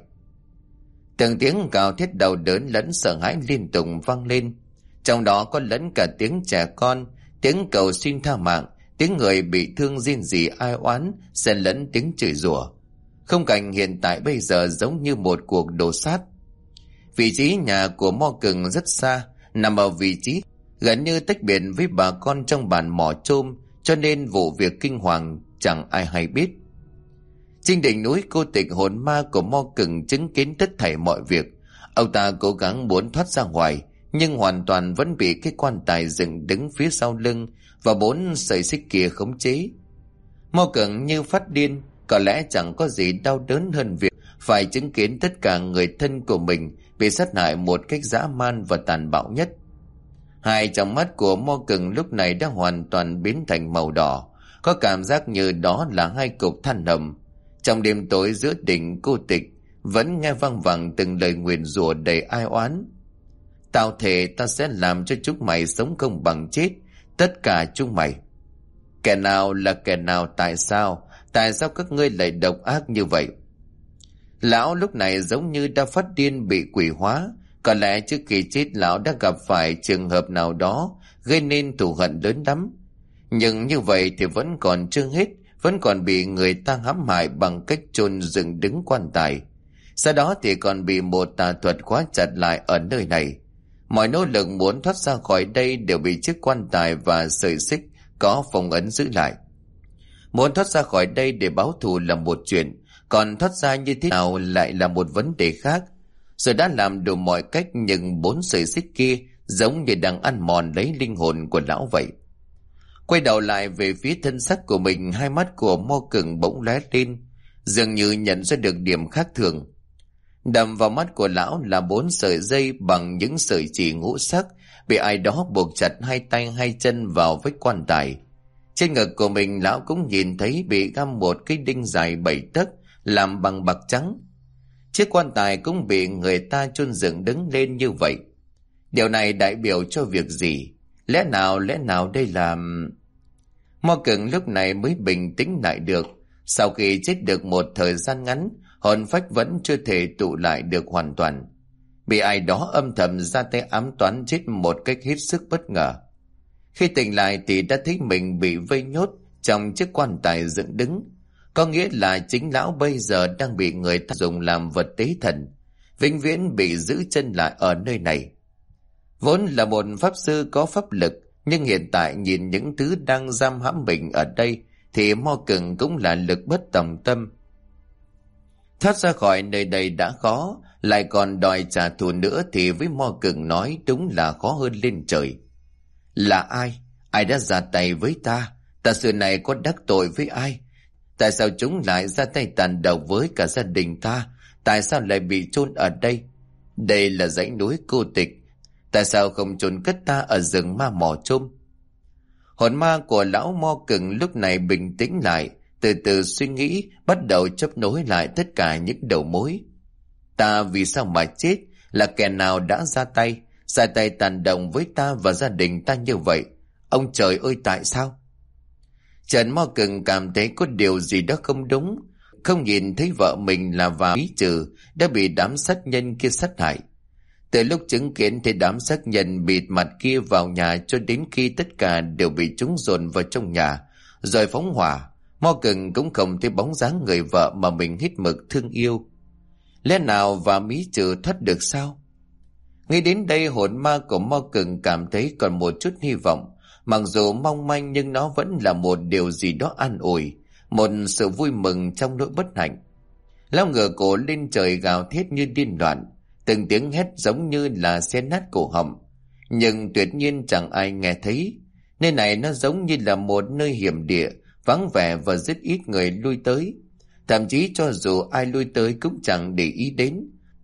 Từng tiếng gào thét đau đớn lẫn sợ hãi liên tục vang lên, trong đó có lẫn cả tiếng trẻ con, tiếng cầu xin tha mạng, tiếng người bị thương rên rỉ ai oán, xen lẫn tiếng chửi rủa. Khung cảnh hiện tại bây giờ giống như một cuộc đổ sát. Vị trí nhà của Mo Cừng rất xa, nằm ở vị trí gần như tách biệt với bà con trong bản mỏ chôm, cho nên vụ việc kinh hoàng chẳng ai hay biết. Trên đỉnh núi, cô tịch hồn ma của Mo Cừng chứng kiến tất thảy mọi việc. Ông ta cố gắng muốn thoát ra ngoài, nhưng hoàn toàn vẫn bị cái quan tài dựng đứng phía sau lưng và 4 sợi xích kia khống chế. Mo Cừng như phát điên, có lẽ chẳng có gì đau đớn hơn việc phải chứng kiến tất cả người thân của mình bị sát hại một cách dã man và tàn bạo nhất. Hai trong mắt của Mo Cừng lúc này đã hoàn toàn biến thành màu đỏ, có cảm giác như đó là hai cục than hầm. Trong đêm tối giữa đỉnh cô tịch, vẫn nghe vang vẳng từng lời nguyền rủa đầy ai oán. Tao thề ta sẽ làm cho chúng mày sống không bằng chết, tất cả chúng mày. Kẻ nào là kẻ nào, tại sao các ngươi lại độc ác như vậy? Lão lúc này giống như đã phát điên bị quỷ hóa. Có lẽ trước khi chết lão đã gặp phải trường hợp nào đó gây nên thù hận lớn lắm. Nhưng như vậy thì vẫn còn chưa hết, vẫn còn bị người ta hãm hại bằng cách chôn dựng đứng quan tài. Sau đó thì còn bị một tà thuật khóa chặt lại ở nơi này. Mọi nỗ lực muốn thoát ra khỏi đây đều bị chiếc quan tài và sợi xích có phong ấn giữ lại. Muốn thoát ra khỏi đây để báo thù là một chuyện, còn thoát ra như thế nào lại là một vấn đề khác. Rồi đã làm đủ mọi cách, nhưng 4 sợi xích kia giống như đang ăn mòn lấy linh hồn của lão vậy. Quay đầu lại về phía thân xác của mình, hai mắt của Mo Cừng bỗng lóe lên, dường như nhận ra được điểm khác thường. Đầm vào mắt của lão là 4 sợi dây bằng những sợi chỉ ngũ sắc, bị ai đó buộc chặt hai tay hai chân vào vách quan tài. Trên ngực của mình lão cũng nhìn thấy bị găm một cái đinh dài 7 tấc làm bằng bạc trắng. Chiếc quan tài cũng bị người ta chôn dựng đứng lên như vậy. Điều này đại biểu cho việc gì? Lẽ nào đây là... Mo Cừng lúc này mới bình tĩnh lại được. Sau khi chết được một thời gian ngắn, hồn phách vẫn chưa thể tụ lại được hoàn toàn. Bị ai đó âm thầm ra tay ám toán chết một cách hết sức bất ngờ. Khi tỉnh lại thì đã thấy mình bị vây nhốt trong chiếc quan tài dựng đứng. Có nghĩa là chính lão bây giờ đang bị người ta dùng làm vật tế thần, vĩnh viễn bị giữ chân lại ở nơi này. Vốn là một pháp sư có pháp lực, nhưng hiện tại nhìn những thứ đang giam hãm mình ở đây thì Mo Cừng cũng là lực bất tòng tâm. Thoát ra khỏi nơi đây đã khó, lại còn đòi trả thù nữa thì với Mo Cừng nói đúng là khó hơn lên trời. Là ai? Ai đã ra tay với ta? Ta xưa này có đắc tội với ai? Tại sao chúng lại ra tay tàn độc với cả gia đình ta? Tại sao lại bị chôn ở đây? Đây là dãy núi cô tịch. Tại sao không chôn cất ta ở rừng ma mỏ chôm? Hồn ma của lão Mo Cừng lúc này bình tĩnh lại, từ từ suy nghĩ, bắt đầu chấp nối lại tất cả những đầu mối. Ta vì sao mà chết? Là kẻ nào đã ra tay tàn độc với ta và gia đình ta như vậy? Ông trời ơi, tại sao? Trần Mo Cừng cảm thấy có điều gì đó không đúng. Không nhìn thấy vợ mình là Và Mí Trừ đã bị đám sát nhân kia sát hại. Từ lúc chứng kiến thấy đám sát nhân bịt mặt kia vào nhà cho đến khi tất cả đều bị chúng dồn vào trong nhà rồi phóng hỏa, Mo Cừng cũng không thấy bóng dáng người vợ mà mình hết mực thương yêu. Lẽ nào Và Mí Trừ thoát được sao? Ngay đến đây hồn ma của Mo Cừng cảm thấy còn một chút hy vọng. Mặc dù mong manh nhưng nó vẫn là một điều gì đó an ủi, một sự vui mừng trong nỗi bất hạnh. Lão ngửa cổ lên trời gào thét như điên loạn, từng tiếng hét giống như là xé nát cổ họng, nhưng tuyệt nhiên chẳng ai nghe thấy. Nơi này nó giống như là một nơi hiểm địa, vắng vẻ và rất ít người lui tới. Thậm chí cho dù ai lui tới cũng chẳng để ý đến,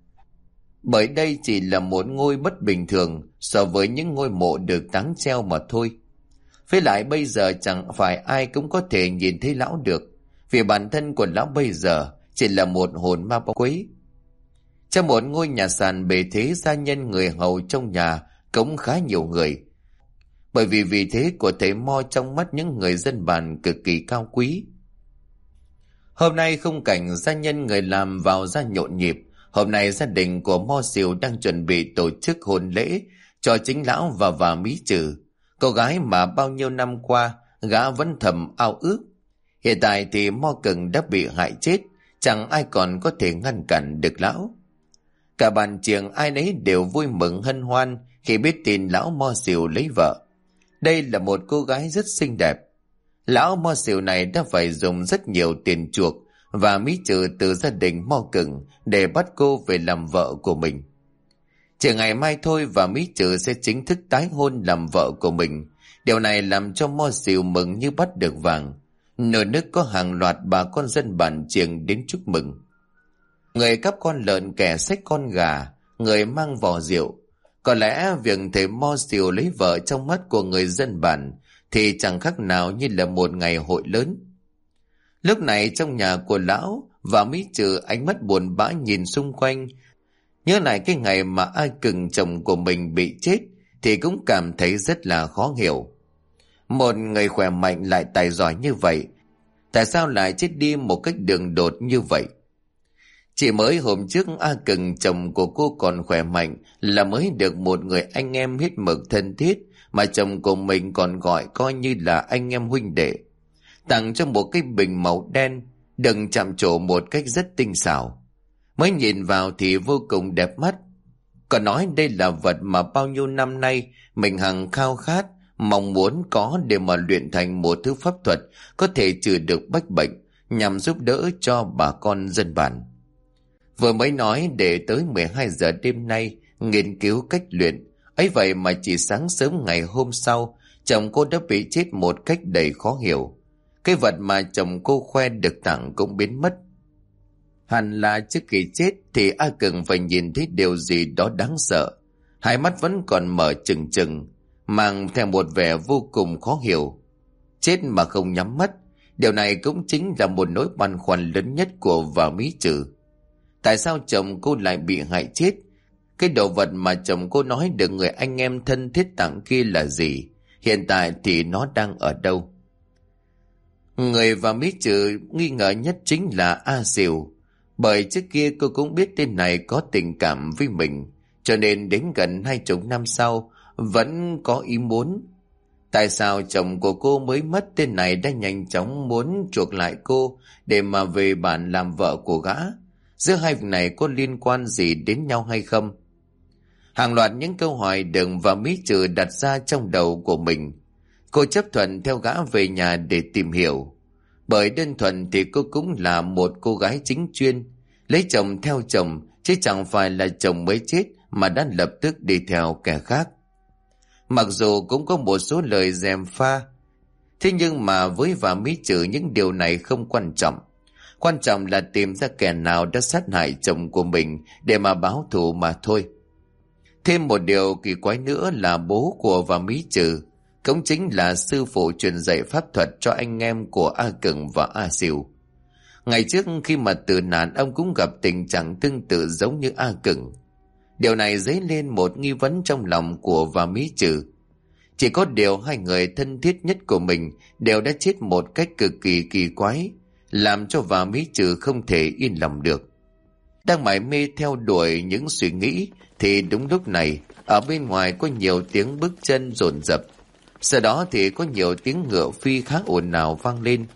bởi đây chỉ là một ngôi bất bình thường so với những ngôi mộ được táng treo mà thôi. Với lại bây giờ chẳng phải ai cũng có thể nhìn thấy lão được, vì bản thân của lão bây giờ chỉ là một hồn ma bóng quấy. Trong một ngôi nhà sàn bề thế, gia nhân người hầu trong nhà cũng khá nhiều người, bởi vì vị thế của thầy Mo trong mắt những người dân bản cực kỳ cao quý. Hôm nay khung cảnh gia nhân người làm vào ra nhộn nhịp. Hôm nay gia đình của Mo Xìu đang chuẩn bị tổ chức hôn lễ cho chính lão và Mí Trừ, cô gái mà bao nhiêu năm qua gã vẫn thầm ao ước. Hiện tại thì Mo Cừng đã bị hại chết, chẳng ai còn có thể ngăn cản được lão. Cả bàn chiềng ai nấy đều vui mừng hân hoan khi biết tin lão Mo Xìu lấy vợ. Đây là một cô gái rất xinh đẹp. Lão Mo Xìu này đã phải dùng rất nhiều tiền chuộc và Mí Trừ từ gia đình Mo Cừng để bắt cô về làm vợ của mình. Chỉ ngày mai thôi và Mí Trừ sẽ chính thức tái hôn làm vợ của mình. Điều này làm cho Mo Xìu mừng như bắt được vàng. Nửa nước có hàng loạt bà con dân bản chiềng đến chúc mừng. Người cắp con lợn, kẻ xách con gà, người mang vò rượu. Có lẽ việc thầy Mo Xìu lấy vợ trong mắt của người dân bản thì chẳng khác nào như là một ngày hội lớn. Lúc này trong nhà của lão và Mí Trừ ánh mắt buồn bã nhìn xung quanh, nhớ lại cái ngày mà A Cừng chồng của mình bị chết thì cũng cảm thấy rất là khó hiểu. Một người khỏe mạnh lại tài giỏi như vậy, tại sao lại chết đi một cách đường đột như vậy? Chỉ mới hôm trước A Cừng chồng của cô còn khỏe mạnh là mới được một người anh em hết mực thân thiết mà chồng của mình còn gọi coi như là anh em huynh đệ, tặng cho một cái bình màu đen đựng chạm trổ một cách rất tinh xảo. Mới nhìn vào thì vô cùng đẹp mắt. Còn nói đây là vật mà bao nhiêu năm nay mình hằng khao khát mong muốn có để mà luyện thành một thứ pháp thuật có thể trừ được bách bệnh, nhằm giúp đỡ cho bà con dân bản. Vừa mới nói để tới 12 giờ đêm nay nghiên cứu cách luyện, ấy vậy mà chỉ sáng sớm ngày hôm sau, chồng cô đã bị chết một cách đầy khó hiểu. Cái vật mà chồng cô khoe được tặng cũng biến mất. Hẳn là trước khi chết thì A Cừng phải nhìn thấy điều gì đó đáng sợ. Hai mắt vẫn còn mở trừng trừng, mang theo một vẻ vô cùng khó hiểu. Chết mà không nhắm mắt, điều này cũng chính là một nỗi băn khoăn lớn nhất của Vả Mí Trừ. Tại sao chồng cô lại bị hại chết? Cái đồ vật mà chồng cô nói được người anh em thân thiết tặng kia là gì? Hiện tại thì nó đang ở đâu? Người Vả Mí Trừ nghi ngờ nhất chính là A Xỉu. Bởi trước kia cô cũng biết tên này có tình cảm với mình, cho nên đến gần 20 năm sau vẫn có ý muốn. Tại sao chồng của cô mới mất, tên này đã nhanh chóng muốn chuộc lại cô để mà về bản làm vợ của gã? Giữa hai việc này có liên quan gì đến nhau hay không? Hàng loạt những câu hỏi được Vả Mí Trừ đặt ra trong đầu của mình. Cô chấp thuận theo gã về nhà để tìm hiểu. Bởi đơn thuần thì cô cũng là một cô gái chính chuyên, lấy chồng theo chồng, chứ chẳng phải là chồng mới chết mà đã lập tức đi theo kẻ khác. Mặc dù cũng có một số lời gièm pha, thế nhưng mà với Vả Mí Trừ những điều này không quan trọng. Quan trọng là tìm ra kẻ nào đã sát hại chồng của mình để mà báo thù mà thôi. Thêm một điều kỳ quái nữa là bố của Vả Mí Trừ cũng chính là sư phụ truyền dạy pháp thuật cho anh em của A Cừng và A Xỉu. Ngày trước khi mà tử nạn, ông cũng gặp tình trạng tương tự giống như A Cừng. Điều này dấy lên một nghi vấn trong lòng của Vả Mí Trừ. Chỉ có điều hai người thân thiết nhất của mình đều đã chết một cách cực kỳ kỳ quái, làm cho Vả Mí Trừ không thể yên lòng được. Đang mải mê theo đuổi những suy nghĩ thì đúng lúc này ở bên ngoài có nhiều tiếng bước chân dồn dập. Sau đó thì có nhiều tiếng ngựa phi khá ồn ào vang lên.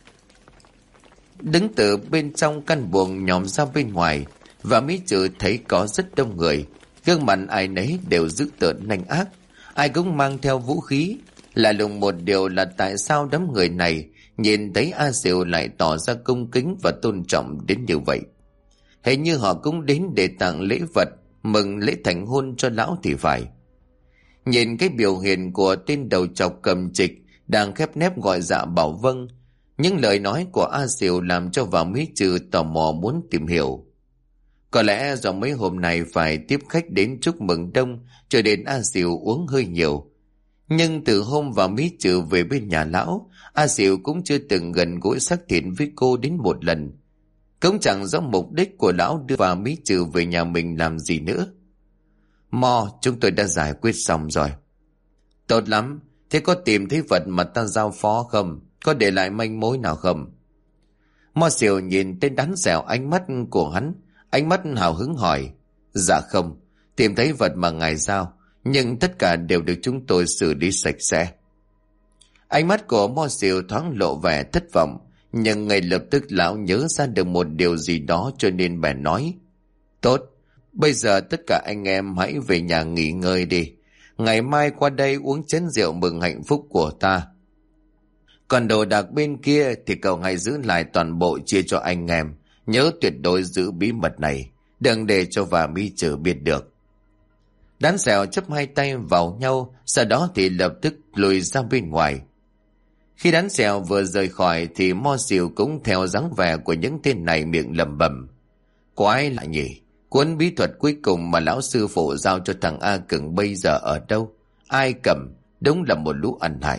Đứng từ bên trong căn buồng nhòm ra bên ngoài, Vả Mí Trừ thấy có rất đông người. Gương mặt ai nấy đều dữ tợn nanh ác, ai cũng mang theo vũ khí. Lạ lùng một điều là tại sao đám người này nhìn thấy A Xỉu lại tỏ ra cung kính và tôn trọng đến như vậy. Hình như họ cũng đến để tặng lễ vật, mừng lễ thành hôn cho lão thì phải. Nhìn cái biểu hiện của tên đầu trọc cầm trịch đang khép nép gọi dạ bảo vâng, những lời nói của A Xỉu làm cho Vả Mí Trừ tò mò muốn tìm hiểu. Có lẽ do mấy hôm nay phải tiếp khách đến chúc mừng đông, cho nên A Xỉu uống hơi nhiều. Nhưng từ hôm Vả Mí Trừ về bên nhà lão, A Xỉu cũng chưa từng gần gũi xác thịt với cô đến một lần. Cũng chẳng rõ mục đích của lão đưa Vả Mí Trừ về nhà mình làm gì nữa. Mò, chúng tôi đã giải quyết xong rồi. Tốt lắm, thế có tìm thấy vật mà ta giao phó không? Có để lại manh mối nào không? Mo Xỉu nhìn tên đắn dẻo ánh mắt của hắn, ánh mắt hào hứng hỏi. Dạ không, tìm thấy vật mà ngài giao, nhưng tất cả đều được chúng tôi xử lý sạch sẽ. Ánh mắt của Mo Xỉu thoáng lộ vẻ thất vọng, nhưng ngay lập tức lão nhớ ra được một điều gì đó cho nên bèn nói. Tốt, bây giờ tất cả anh em hãy về nhà nghỉ ngơi đi. Ngày mai qua đây uống chén rượu mừng hạnh phúc của ta. Còn đồ đạc bên kia thì cậu hãy giữ lại toàn bộ chia cho anh em. Nhớ tuyệt đối giữ bí mật này, đừng để cho Vả Mí Trừ biết được. Đán dẻo chấp hai tay vào nhau, sau đó thì lập tức lùi ra bên ngoài. Khi đán dẻo vừa rời khỏi thì Mo Xỉu cũng theo dáng vẻ của những tên này miệng lẩm bẩm. Có ai lạ nhỉ? Cuốn bí thuật cuối cùng mà lão sư phụ giao cho thằng A Cừng bây giờ ở đâu? Ai cầm? Đúng là một lũ ăn hại.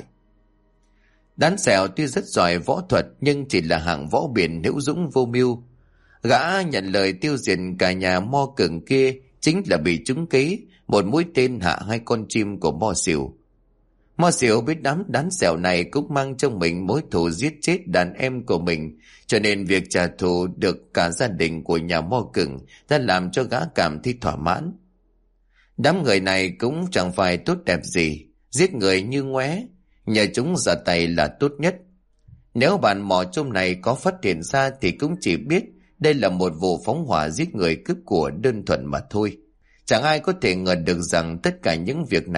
Đán dẻo tuy rất giỏi võ thuật nhưng chỉ là hạng võ biển hữu dũng vô mưu. Gã nhận lời tiêu diệt cả nhà Mo Cừng kia chính là bị trúng kế, một mũi tên hạ hai con chim của Mo Xỉu. Mo Xỉu biết đám đán dẻo này cũng mang trong mình mối thù giết chết đàn em của mình, cho nên việc trả thù được cả gia đình của nhà Mo Cừng đã làm cho gã cảm thấy thỏa mãn. Đám người này cũng chẳng phải tốt đẹp gì, giết người như ngoé, nhờ chúng ra tay là tốt nhất. Nếu bạn mò chôm này có phát hiện ra thì cũng chỉ biết đây là một vụ phóng hỏa giết người cướp của đơn thuần mà thôi. Chẳng ai có thể ngờ được rằng tất cả những việc này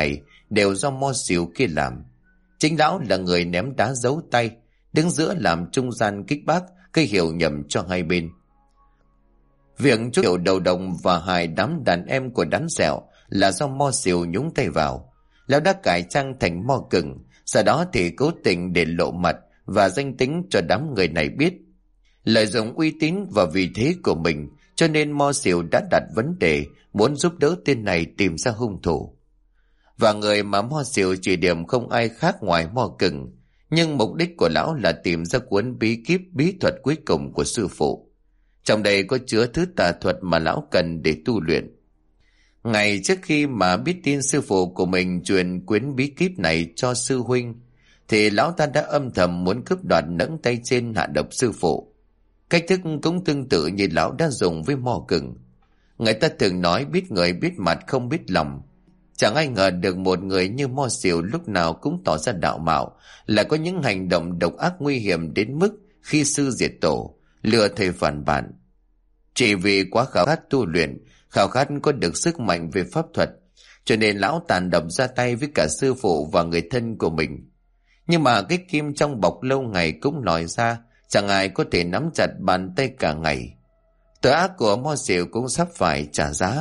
đều do mo xỉu kia làm. Chính lão là người ném đá giấu tay, đứng giữa làm trung gian kích bác, gây hiểu nhầm cho hai bên. Việc chú Hiệu đầu đồng và hai đám đàn em của Đắn Sẹo là do mo xỉu nhúng tay vào. Lão đã cải trang thành mo cừng, sau đó thì cố tình để lộ mặt và danh tính cho đám người này biết. Lợi dụng uy tín và vị thế của mình, cho nên mo xỉu đã đặt vấn đề muốn giúp đỡ tên này tìm ra hung thủ. Và người mà mo xỉu chỉ điểm không ai khác ngoài mo cừng, nhưng mục đích của lão là tìm ra cuốn bí kíp bí thuật cuối cùng của sư phụ. Trong đây có chứa thứ tà thuật mà lão cần để tu luyện. Ngày trước khi mà biết tin sư phụ của mình truyền quyển bí kíp này cho sư huynh, thì lão ta đã âm thầm muốn cướp đoạt nẫng tay trên hạ độc sư phụ. Cách thức cũng tương tự như lão đã dùng với mo cừng. Người ta thường nói biết người biết mặt không biết lòng. Chẳng ai ngờ được một người như mo xỉu lúc nào cũng tỏ ra đạo mạo, là có những hành động độc ác nguy hiểm đến mức khi sư diệt tổ, lừa thầy phản bản. Chỉ vì quá khao khát tu luyện, khao khát có được sức mạnh về pháp thuật, cho nên lão tàn độc ra tay với cả sư phụ và người thân của mình. Nhưng mà cái kim trong bọc lâu ngày cũng lòi ra, chẳng ai có thể nắm chặt bàn tay cả ngày. Tội ác của mo xỉu cũng sắp phải trả giá.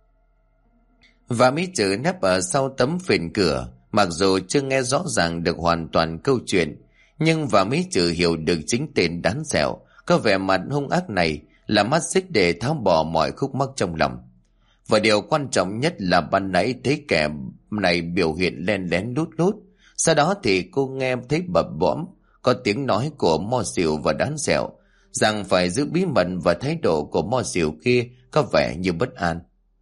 Và Mỹ Trừ nép ở sau tấm phền cửa, mặc dù chưa nghe rõ ràng được hoàn toàn câu chuyện, nhưng và Mỹ Trừ hiểu được chính tên Đắn Sẹo có vẻ mặt hung ác này là mắt xích để tháo bỏ mọi khúc mắc trong lòng. Và điều quan trọng nhất là ban nãy thấy kẻ này biểu hiện len lén lút lút, sau đó thì cô nghe thấy bập bõm có tiếng nói của mo xỉu và Đắn Sẹo rằng phải giữ bí mật, và thái độ của mo xỉu kia có vẻ như bất an.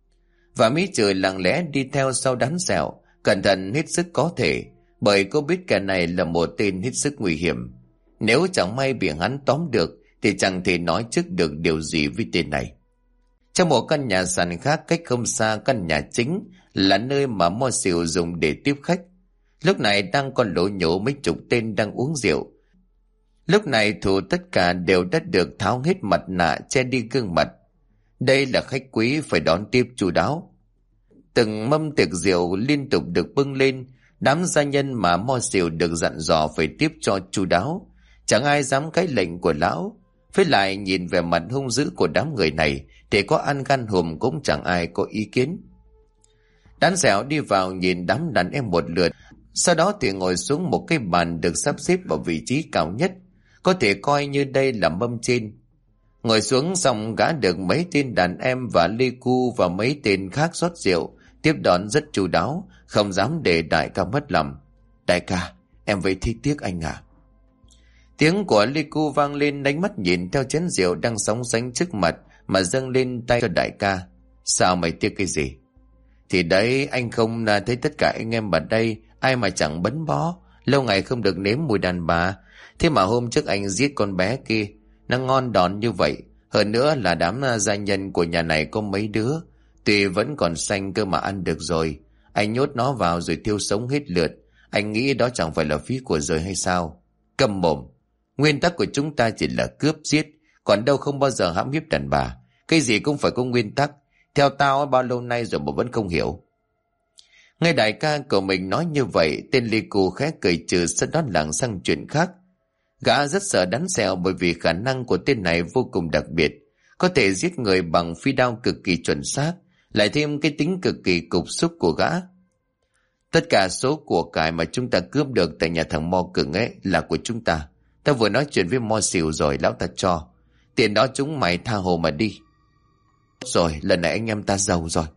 Và Mỹ Trừ lặng lẽ đi theo sau Đắn Sẹo, cẩn thận hết sức có thể, bởi cô biết kẻ này là một tên hết sức nguy hiểm. Nếu chẳng may bị hắn tóm được thì chẳng thể nói trước được điều gì với tên này. Trong một căn nhà sàn khác cách không xa căn nhà chính là nơi mà mo xỉu dùng để tiếp khách. Lúc này đang còn lỗ nhỗ mấy chục tên đang uống rượu. Lúc này thủ tất cả đều đã được tháo hết mặt nạ che đi gương mặt. Đây là khách quý phải đón tiếp chu đáo. Từng mâm tiệc rượu liên tục được bưng lên, đám gia nhân mà mo xỉu được dặn dò phải tiếp cho chu đáo. Chẳng ai dám cãi lệnh của lão. Với lại nhìn về mặt hung dữ của đám người này thì có ăn gan hùm cũng chẳng ai có ý kiến. Đắn Sẹo đi vào nhìn đám đàn em một lượt, sau đó thì ngồi xuống một cái bàn được sắp xếp ở vị trí cao nhất, có thể coi như đây là mâm trên. Ngồi xuống xong, gã được mấy tên đàn em và Lê Cu và mấy tên khác rót rượu, tiếp đón rất chu đáo, không dám để đại ca mất lòng. Đại ca, em vậy thì tiếc anh à. Tiếng của Lê Cu vang lên, đánh mắt nhìn theo chén rượu đang sóng sánh trước mặt mà dâng lên tay cho đại ca. Sao mày tiếc cái gì? Thì đấy, anh không thấy tất cả anh em ở đây ai mà chẳng bấn bó, lâu ngày không được nếm mùi đàn bà. Thế mà hôm trước anh giết con bé kia, nó ngon đòn như vậy. Hơn nữa là đám gia nhân của nhà này có mấy đứa, tuy vẫn còn xanh cơ mà ăn được rồi. Anh nhốt nó vào rồi thiêu sống hết lượt. Anh nghĩ đó chẳng phải là phí của trời hay sao? Câm mồm. Nguyên tắc của chúng ta chỉ là cướp giết, còn đâu không bao giờ hãm hiếp đàn bà. Cái gì cũng phải có nguyên tắc. Theo tao bao lâu nay rồi mà vẫn không hiểu. Nghe đại ca của mình nói như vậy, tên Lê Cù khẽ cười trừ, sau đó lảng sang chuyện khác. Gã rất sợ Đắn Sẹo bởi vì khả năng của tên này vô cùng đặc biệt, có thể giết người bằng phi đao cực kỳ chuẩn xác, lại thêm cái tính cực kỳ cục xúc của gã. Tất cả số của cải mà chúng ta cướp được tại nhà thằng Mo Cừng ấy là của chúng ta. Ta vừa nói chuyện với Mo Xỉu rồi, lão ta cho. Tiền đó chúng mày tha hồ mà đi. Rồi, lần này anh em ta giàu rồi.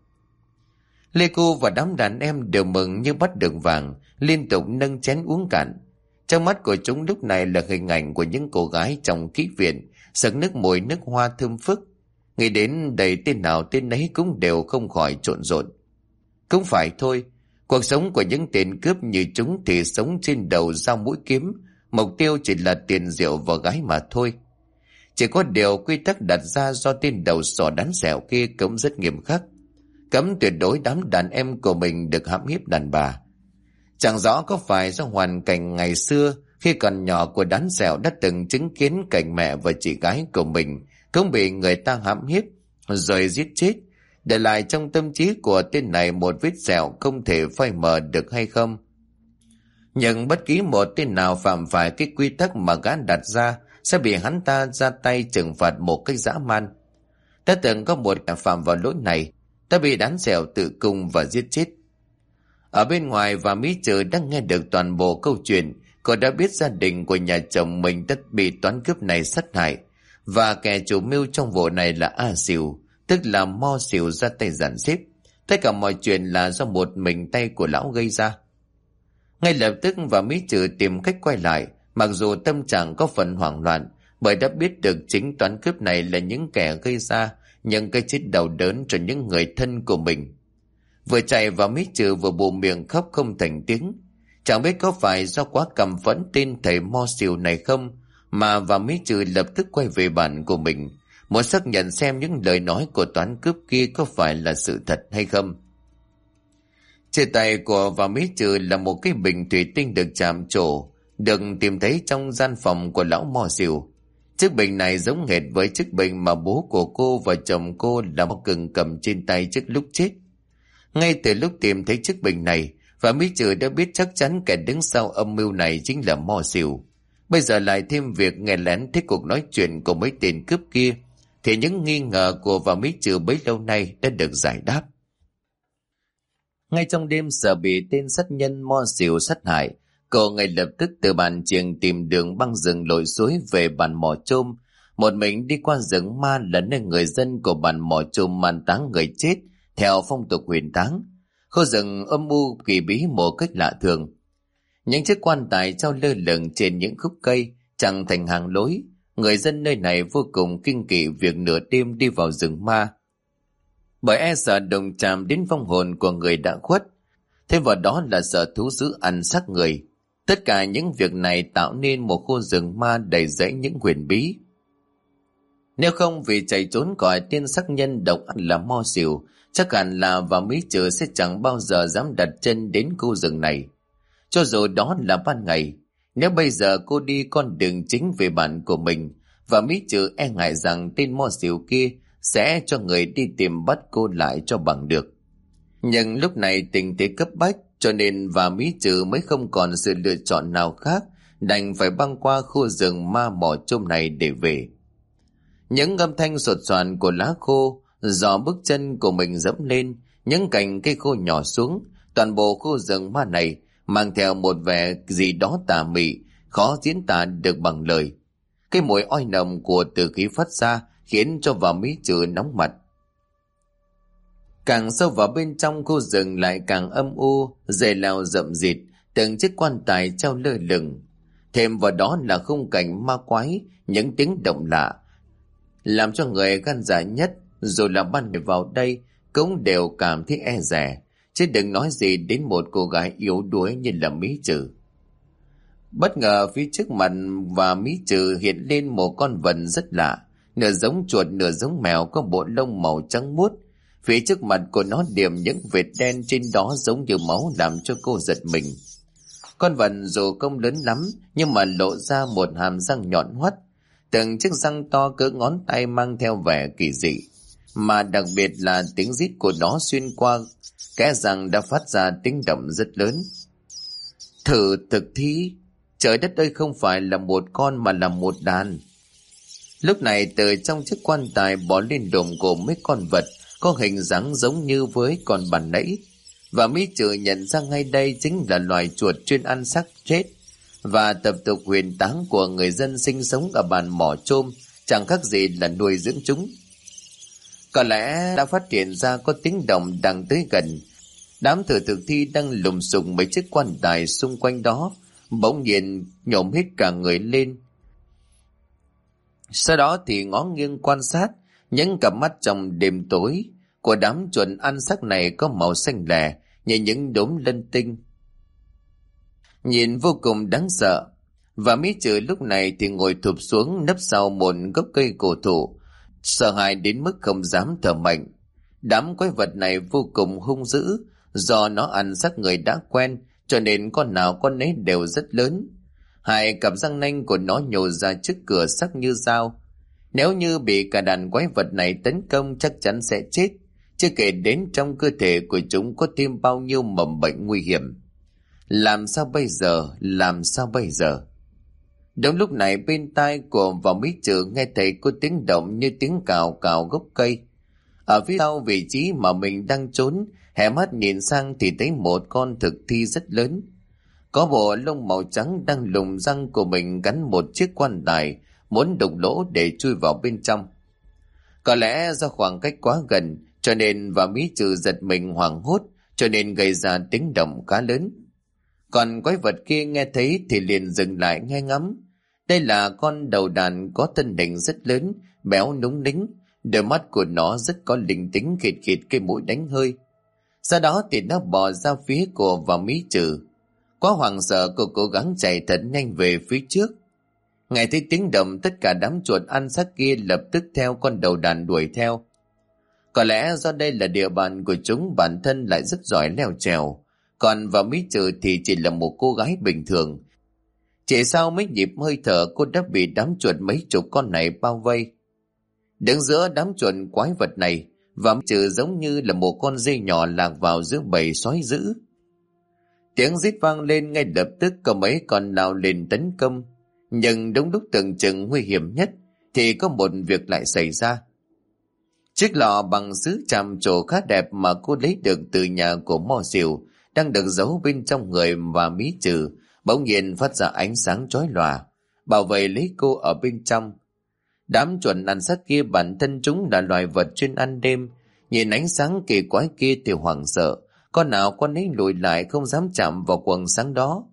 Lê Cô và đám đàn em đều mừng như bắt được vàng, liên tục nâng chén uống cạn. Trong mắt của chúng lúc này là hình ảnh của những cô gái trong kỹ viện, sặc nước mùi nước hoa thơm phức. Nghĩ đến đầy tên nào tên ấy cũng đều không khỏi trộn rộn. Cũng phải thôi, cuộc sống của những tên cướp như chúng thì sống trên đầu dao mũi kiếm, mục tiêu chỉ là tiền rượu và gái mà thôi. Chỉ có điều quy tắc đặt ra do tên đầu sỏ Đắn Sẹo kia cũng rất nghiêm khắc, cấm tuyệt đối đám đàn em của mình được hãm hiếp đàn bà. Chẳng rõ có phải do hoàn cảnh ngày xưa khi còn nhỏ của Đắn Sẹo đã từng chứng kiến cảnh mẹ và chị gái của mình cũng bị người ta hãm hiếp rồi giết chết, để lại trong tâm trí của tên này một vết sẹo không thể phai mờ được hay không. Nhưng bất kỳ một tên nào phạm phải cái quy tắc mà gã đặt ra sẽ bị hắn ta ra tay trừng phạt một cách dã man. Ta từng có một kẻ phạm vào lỗi này, ta bị đán dẻo tự cung và giết chết. Ở bên ngoài và Mỹ Trừ đang nghe được toàn bộ câu chuyện. Cô đã biết gia đình của nhà chồng mình đã bị toán cướp này sát hại, và kẻ chủ mưu trong vụ này là A Sỉu, tức là Mo Sỉu ra tay dàn xếp. Tất cả mọi chuyện là do một mình tay của lão gây ra. Ngay lập tức và Mỹ Trừ tìm cách quay lại, mặc dù tâm trạng có phần hoảng loạn, bởi đã biết được chính toán cướp này là những kẻ gây ra những cái chết đau đớn cho những người thân của mình. Vừa chạy và Mỹ Trừ vừa bù miệng khóc không thành tiếng. Chẳng biết có phải do quá căm phẫn tên thầy Mo Sỉu này không, mà và Mỹ Trừ lập tức quay về bản của mình, muốn xác nhận xem những lời nói của toán cướp kia có phải là sự thật hay không. Trên tay của và Mỹ Trừ là một cái bình thủy tinh được chạm trổ, được tìm thấy trong gian phòng của lão Mo Sỉu. Chiếc bình này giống hệt với chiếc bình mà bố của cô và chồng cô là Mo Cừng cầm trên tay trước lúc chết. Ngay từ lúc tìm thấy chiếc bình này, và Mỹ Trừ đã biết chắc chắn kẻ đứng sau âm mưu này chính là Mo Sỉu. Bây giờ lại thêm việc nghe lén thấy cuộc nói chuyện của mấy tên cướp kia, thì những nghi ngờ của và Mỹ Trừ bấy lâu nay đã được giải đáp. Ngay trong đêm sợ bị tên sát nhân Mo Sỉu sát hại, cô ngay lập tức từ bàn chiềng tìm đường băng rừng lội suối về bản mỏ chôm. Một mình đi qua rừng ma là nơi người dân của bản mỏ chôm man táng người chết theo phong tục huyền táng. Khu rừng âm u kỳ bí một cách lạ thường. Những chiếc quan tài treo lơ lửng trên những khúc cây chẳng thành hàng lối. Người dân nơi này vô cùng kinh kỵ việc nửa đêm đi vào rừng ma, bởi e sợ đụng chạm đến vong hồn của người đã khuất. Thêm vào đó là sợ thú dữ ăn xác người. Tất cả những việc này tạo nên một khu rừng ma đầy rẫy những huyền bí. Nếu không vì chạy trốn khỏi tên sát nhân độc ác là Mo Sỉu, chắc hẳn là và Mỹ Trừ sẽ chẳng bao giờ dám đặt chân đến khu rừng này. Cho dù đó là ban ngày, nếu bây giờ cô đi con đường chính về bản của mình, và Mỹ Trừ e ngại rằng tên Mo Sỉu kia sẽ cho người đi tìm bắt cô lại cho bằng được. Nhưng lúc này tình thế cấp bách, cho nên và Mỹ Trừ mới không còn sự lựa chọn nào khác, đành phải băng qua khu rừng ma mỏ chôm này để về. Những âm thanh sột soàn của lá khô dò bước chân của mình dẫm lên, những cành cây khô nhỏ xuống, toàn bộ khu rừng ma này mang theo một vẻ gì đó tà mị, khó diễn tả được bằng lời. Cái mùi oi nồng của từ khí phát ra khiến cho và Mỹ Trừ nóng mặt. Càng sâu vào bên trong khu rừng lại càng âm u, dày leo rậm rịt, từng chiếc quan tài treo lơ lửng. Thêm vào đó là khung cảnh ma quái, những tiếng động lạ, làm cho người gan dạ nhất dù là ban ngày vào đây cũng đều cảm thấy e dè, chứ đừng nói gì đến một cô gái yếu đuối như là Mỹ Trừ. Bất ngờ phía trước mặt và Mỹ Trừ hiện lên một con vật rất lạ, nửa giống chuột nửa giống mèo, có bộ lông màu trắng muốt. Phía trước mặt của nó điểm những vệt đen trên đó giống như máu, làm cho cô giật mình. Con vật dù không lớn lắm nhưng mà lộ ra một hàm răng nhọn hoắt, từng chiếc răng to cỡ ngón tay mang theo vẻ kỳ dị, mà đặc biệt là tiếng rít của nó xuyên qua kẽ răng đã phát ra tiếng động rất lớn. Thử thực thi, trời đất ơi, không phải là một con mà là một đàn. Lúc này từ trong chiếc quan tài bò lên đồm của mấy con vật có hình dáng giống như với con bàn nãy, và Mỹ Trừ nhận ra ngay đây chính là loài chuột chuyên ăn xác chết, và tập tục huyền táng của người dân sinh sống ở bản mỏ chôm chẳng khác gì là nuôi dưỡng chúng. Có lẽ đã phát hiện ra có tiếng động đang tới gần. Đám thử thực thi đang lùm xùm mấy chiếc quan tài xung quanh đó bỗng nhiên nhổm hết cả người lên. Sau đó thì ngó nghiêng quan sát, những cặp mắt trong đêm tối của đám chuột ăn xác này có màu xanh lè như những đốm lân tinh, nhìn vô cùng đáng sợ. Và Mỹ Trừ lúc này thì ngồi thụp xuống nấp sau một gốc cây cổ thụ, sợ hãi đến mức không dám thở mạnh. Đám quái vật này vô cùng hung dữ, do nó ăn xác người đã quen cho nên con nào con nấy đều rất lớn. Hai cặp răng nanh của nó nhô ra trước cửa sắc như dao. Nếu như bị cả đàn quái vật này tấn công chắc chắn sẽ chết, chưa kể đến trong cơ thể của chúng có thêm bao nhiêu mầm bệnh nguy hiểm. Làm sao bây giờ? Làm sao bây giờ? Đúng lúc này bên tai của vào mí trừ nghe thấy có tiếng động như tiếng cào cào gốc cây. Ở phía sau vị trí mà mình đang trốn, hé mắt nhìn sang thì thấy một con thực thi rất lớn. Có bộ lông màu trắng đang lùng răng của mình gắn một chiếc quan tài, muốn đục lỗ để chui vào bên trong. Có lẽ do khoảng cách quá gần, cho nên và mí trừ giật mình hoảng hốt, cho nên gây ra tiếng động khá lớn. Còn quái vật kia nghe thấy thì liền dừng lại nghe ngắm. Đây là con đầu đàn có thân hình rất lớn, béo núng nính, đôi mắt của nó rất có linh tính, khịt khịt cái mũi đánh hơi. Sau đó thì nó bò ra phía của vào mí trừ. Quá hoảng sợ, cô cố gắng chạy thật nhanh về phía trước. Nghe thấy tiếng động, tất cả đám chuột ăn xác kia lập tức theo con đầu đàn đuổi theo. Có lẽ do đây là địa bàn của chúng, bản thân lại rất giỏi leo trèo, còn vào mí trừ thì chỉ là một cô gái bình thường. Chỉ sau mấy nhịp hơi thở, cô đã bị đám chuột mấy chục con này bao vây. Đứng giữa đám chuột quái vật này, và mí trừ giống như là một con dê nhỏ lạc vào giữa bầy sói dữ. Tiếng rít vang lên, ngay lập tức có mấy con nào lên tấn công. Nhưng đúng lúc tưởng chừng nguy hiểm nhất thì có một việc lại xảy ra. Chiếc lọ bằng sứ tràm trổ khá đẹp mà cô lấy được từ nhà của Mo Xỉu đang được giấu bên trong người và mí trừ bỗng nhiên phát ra ánh sáng chói lòa, bảo vệ lấy cô ở bên trong. Đám chuột ăn xác kia bản thân chúng là loài vật chuyên ăn đêm, nhìn ánh sáng kỳ quái kia thì hoảng sợ, con nào con ấy lùi lại không dám chạm vào quầng sáng đó.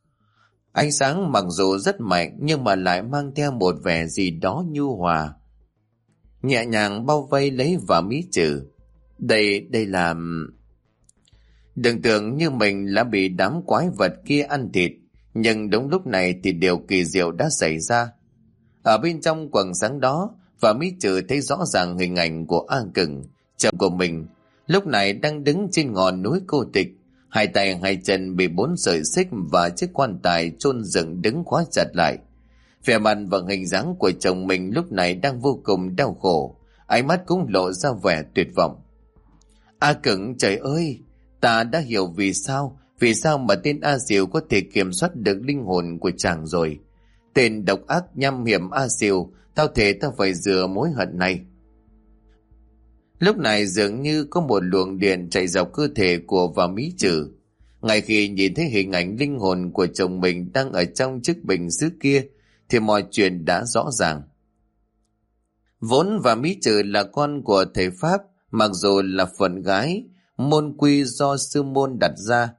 Ánh sáng mặc dù rất mạnh nhưng mà lại mang theo một vẻ gì đó nhu hòa, nhẹ nhàng bao vây lấy và mí trừ. Đây là... Đừng tưởng như mình đã bị đám quái vật kia ăn thịt, nhưng đúng lúc này thì điều kỳ diệu đã xảy ra. Ở bên trong quầng sáng đó, và mí trừ thấy rõ ràng hình ảnh của A Cừng, chồng của mình, lúc này đang đứng trên ngọn núi cô tịch, hai tay hai chân bị 4 sợi xích và chiếc quan tài chôn dựng đứng khóa chặt lại. Vẻ mặt và hình dáng của chồng mình lúc này đang vô cùng đau khổ, ánh mắt cũng lộ ra vẻ tuyệt vọng. A Cừng, trời ơi, ta đã hiểu vì sao mà tên A Diều có thể kiểm soát được linh hồn của chàng rồi. Tên độc ác nham hiểm A Diều, tao thề tao phải rửa mối hận này. Lúc này dường như có một luồng điện chạy dọc cơ thể của và mí trừ. Ngay khi nhìn thấy hình ảnh linh hồn của chồng mình đang ở trong chiếc bình sứ kia thì mọi chuyện đã rõ ràng. Vốn và mí trừ là con của thầy Pháp, mặc dù là phận gái, môn quy do sư môn đặt ra,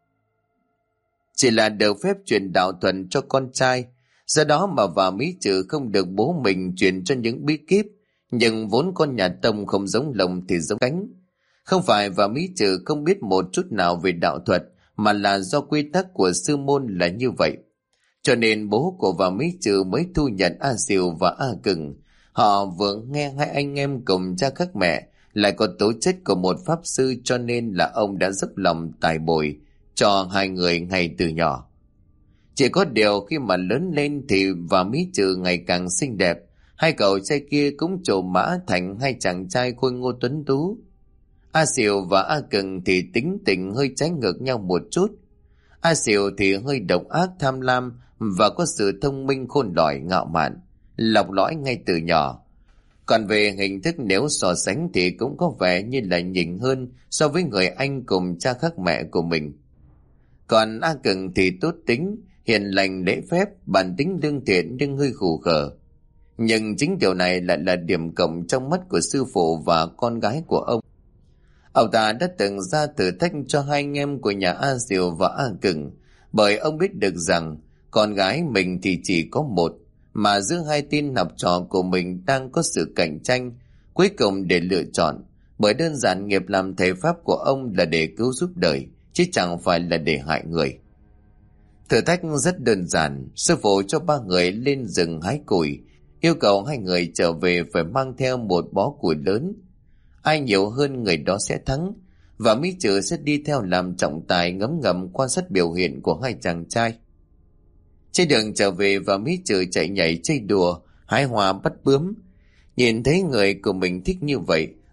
chỉ là được phép truyền đạo thuần cho con trai. Do đó mà và mí trừ không được bố mình truyền cho những bí kíp, nhưng vốn con nhà Tông không giống lông thì giống cánh. Không phải và mí trừ không biết một chút nào về đạo thuật, mà là do quy tắc của sư môn là như vậy. Cho nên bố của và mí trừ mới thu nhận A Diều và A Cừng. Họ vừa nghe hai anh em cùng cha khác mẹ, lại có tố chất của một pháp sư, cho nên là ông đã dốc lòng tài bồi cho hai người ngay từ nhỏ. Chỉ có điều khi mà lớn lên thì và mí trừ ngày càng xinh đẹp, hai cậu trai kia cũng trổ mã thành hai chàng trai khôi ngô tuấn tú. A Diều và A Cừng thì tính tình hơi trái ngược nhau một chút. A Diều thì hơi độc ác tham lam và có sự thông minh khôn lỏi ngạo mạn, lọc lõi ngay từ nhỏ. Còn về hình thức nếu so sánh thì cũng có vẻ như là nhỉnh hơn so với người anh cùng cha khác mẹ của mình. Còn A Cừng thì tốt tính, hiền lành lễ phép, bản tính lương thiện nhưng hơi khù khờ. Nhưng chính điều này lại là điểm cộng trong mắt của sư phụ và con gái của ông. Ông ta đã từng ra thử thách cho hai anh em của nhà A Diều và A Cừng, bởi ông biết được rằng con gái mình thì chỉ có một, mà giữa hai tên học trò của mình đang có sự cạnh tranh cuối cùng để lựa chọn, bởi đơn giản nghiệp làm thầy Pháp của ông là để cứu giúp đời, chứ chẳng phải là để hại người. Thử thách rất đơn giản, sư phụ cho ba người lên rừng hái củi, yêu cầu hai người trở về phải mang theo một bó củi lớn. Ai nhiều hơn người đó sẽ thắng, và mí trừ sẽ đi theo làm trọng tài ngấm ngầm quan sát biểu hiện của hai chàng trai. Trên đường trở về và mí trừ chạy nhảy chơi đùa, hái hoa bắt bướm. Nhìn thấy người của mình thích như vậy,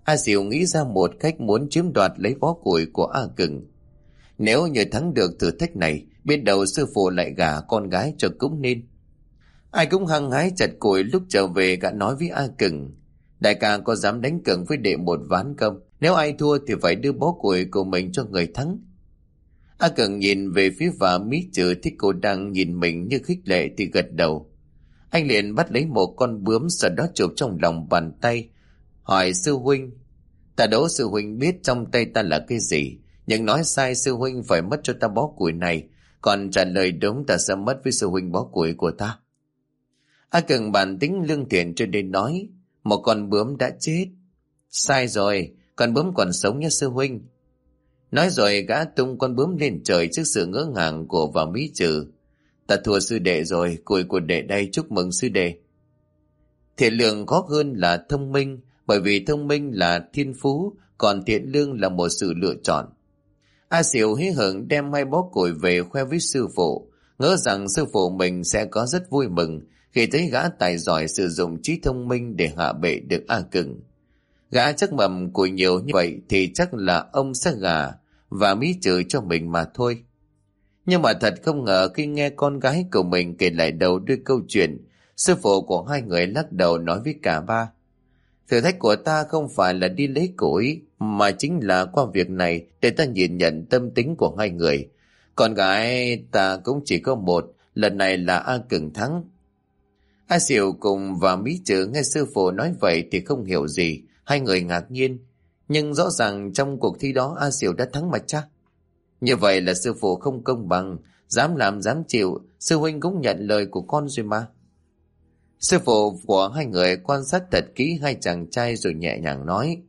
A Xỉu nghĩ ra một cách muốn chiếm đoạt lấy bó củi của A Cừng. Nếu như thắng được thử thách này, biết đâu sư phụ lại gả con gái cho cũng nên. Ai cũng hăng hái chặt củi. Lúc trở về gã nói với A Cừng: đại ca có dám đánh cược với đệ một ván không? Nếu ai thua thì phải đưa bó củi của mình cho người thắng. A Cừng nhìn về phía Vả Mí Trừ, thấy cô đang nhìn mình như khích lệ thì gật đầu. Anh liền bắt lấy một con bướm, sau đó chụp trong lòng bàn tay, hỏi sư huynh: ta đố sư huynh biết trong tay ta là cái gì, nhưng nói sai sư huynh phải mất cho ta bó củi này, còn trả lời đúng ta sẽ mất với sư huynh bó củi của ta. A Cừng bản tính lương thiện cho nên nói: một con bướm đã chết. Sai rồi, con bướm còn sống nhé sư huynh. Nói rồi gã tung con bướm lên trời trước sự ngỡ ngàng của Vả Mí Trừ. Ta thua sư đệ rồi, củi của đệ đây, chúc mừng sư đệ. Thiện lương khó hơn là thông minh, bởi vì thông minh là thiên phú, còn thiện lương là một sự lựa chọn. A Xỉu hí hửng đem hai bó củi về khoe với sư phụ, ngỡ rằng sư phụ mình sẽ có rất vui mừng khi thấy gã tài giỏi sử dụng trí thông minh để hạ bệ được A Cừng. Gã chắc mầm củi nhiều như vậy thì chắc là ông sẽ gả và Mí Trừ cho mình mà thôi. Nhưng mà thật không ngờ khi nghe con gái của mình kể lại đầu đuôi câu chuyện, sư phụ của hai người lắc đầu nói với cả ba: thử thách của ta không phải là đi lấy củi, mà chính là qua việc này để ta nhìn nhận tâm tính của hai người. Con gái ta cũng chỉ có một, lần này là A Cừng thắng. A Xỉu cùng và Mí Trừ nghe sư phụ nói vậy thì không hiểu gì, hai người ngạc nhiên. Nhưng rõ ràng trong cuộc thi đó A Xỉu đã thắng mà cha. Như vậy là sư phụ không công bằng, dám làm dám chịu, sư huynh cũng nhận lời của con rồi mà. Sư phụ của hai người quan sát thật kỹ hai chàng trai rồi nhẹ nhàng nói: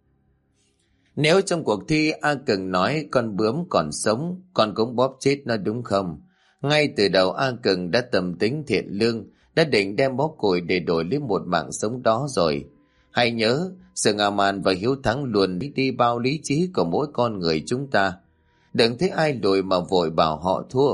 nếu trong cuộc thi A Cừng nói con bướm còn sống, con cũng bóp chết nó đúng không? Ngay từ đầu A Cừng đã tâm tính thiện lương, đã định đem bó củi để đổi lấy một mạng sống đó rồi. Hãy nhớ, sự ngạo mạn và hiếu thắng luôn đi bao lý trí của mỗi con người chúng ta. Đừng thấy ai lùi mà vội bảo họ thua.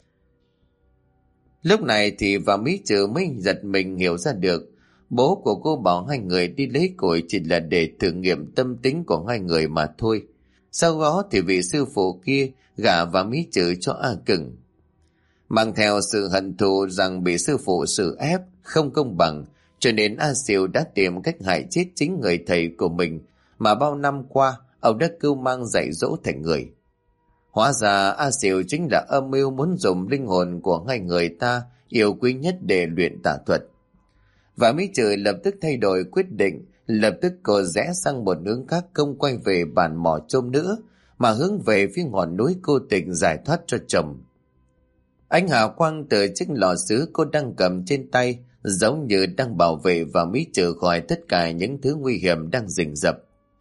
Lúc này thì Vả Mí Trừ mới giật mình hiểu ra được, bố của cô bảo hai người đi lấy củi chỉ là để thử nghiệm tâm tính của hai người mà thôi. Sau đó thì vị sư phụ kia gả Vả Mí Trừ cho A Cừng. Mang theo sự hận thù rằng bị sư phụ xử ép, không công bằng, cho nên A Xỉu đã tìm cách hại chết chính người thầy của mình mà bao năm qua ông đã cưu mang dạy dỗ thành người. Hóa ra A Xỉu chính là âm mưu muốn dùng linh hồn của hai người ta yêu quý nhất để luyện tà thuật. Và Mí Trừ lập tức thay đổi quyết định, lập tức cô rẽ sang một hướng khác, không quay về bản mỏ chôm nữa, mà hướng về phía ngọn núi cô tịch giải thoát cho chồng. Ánh hào quang từ chiếc lò sứ cô đang cầm trên tay giống như đang bảo vệ và Mí Trừ khỏi tất cả những thứ nguy hiểm đang rình rập.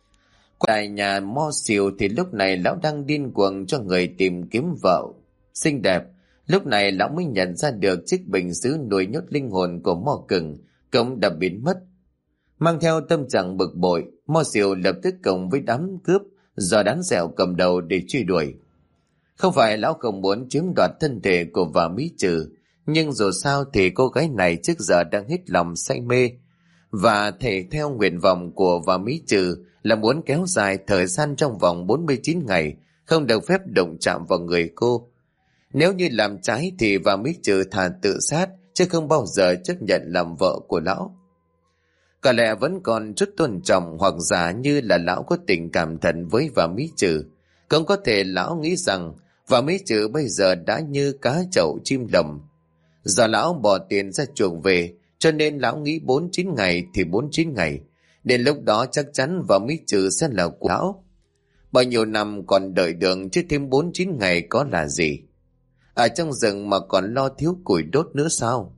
Tại nhà Mo Xỉu thì lúc này lão đang điên cuồng cho người tìm kiếm vợ xinh đẹp. Lúc này lão mới nhận ra được chiếc bình sứ nuôi nhốt linh hồn của Mo Cừng cũng đã biến mất. Mang theo tâm trạng bực bội, Mo Xỉu lập tức cộng với đám cướp do Đán Dẹo cầm đầu để truy đuổi. Không phải lão không muốn chiếm đoạt thân thể của Vả Mí Trừ, nhưng dù sao thì cô gái này trước giờ đang hết lòng say mê, và thể theo nguyện vọng của Vả Mí Trừ là muốn kéo dài thời gian trong vòng 49 ngày, không được phép động chạm vào người cô. Nếu như làm trái thì Vả Mí Trừ thà tự sát, chứ không bao giờ chấp nhận làm vợ của lão. Có lẽ vẫn còn chút tôn trọng, hoặc giả như là lão có tình cảm thật với Vả Mí Trừ. Cũng có thể lão nghĩ rằng Vả Mí Trừ bây giờ đã như cá chậu chim lồng. Do lão bỏ tiền ra chuộc về, cho nên lão nghĩ 49 ngày thì 49 ngày. Đến lúc đó chắc chắn Vả Mí Trừ sẽ là của lão. Bao nhiêu năm còn đợi đường, chứ thêm 49 ngày có là gì? Ở trong rừng mà còn lo thiếu củi đốt nữa sao?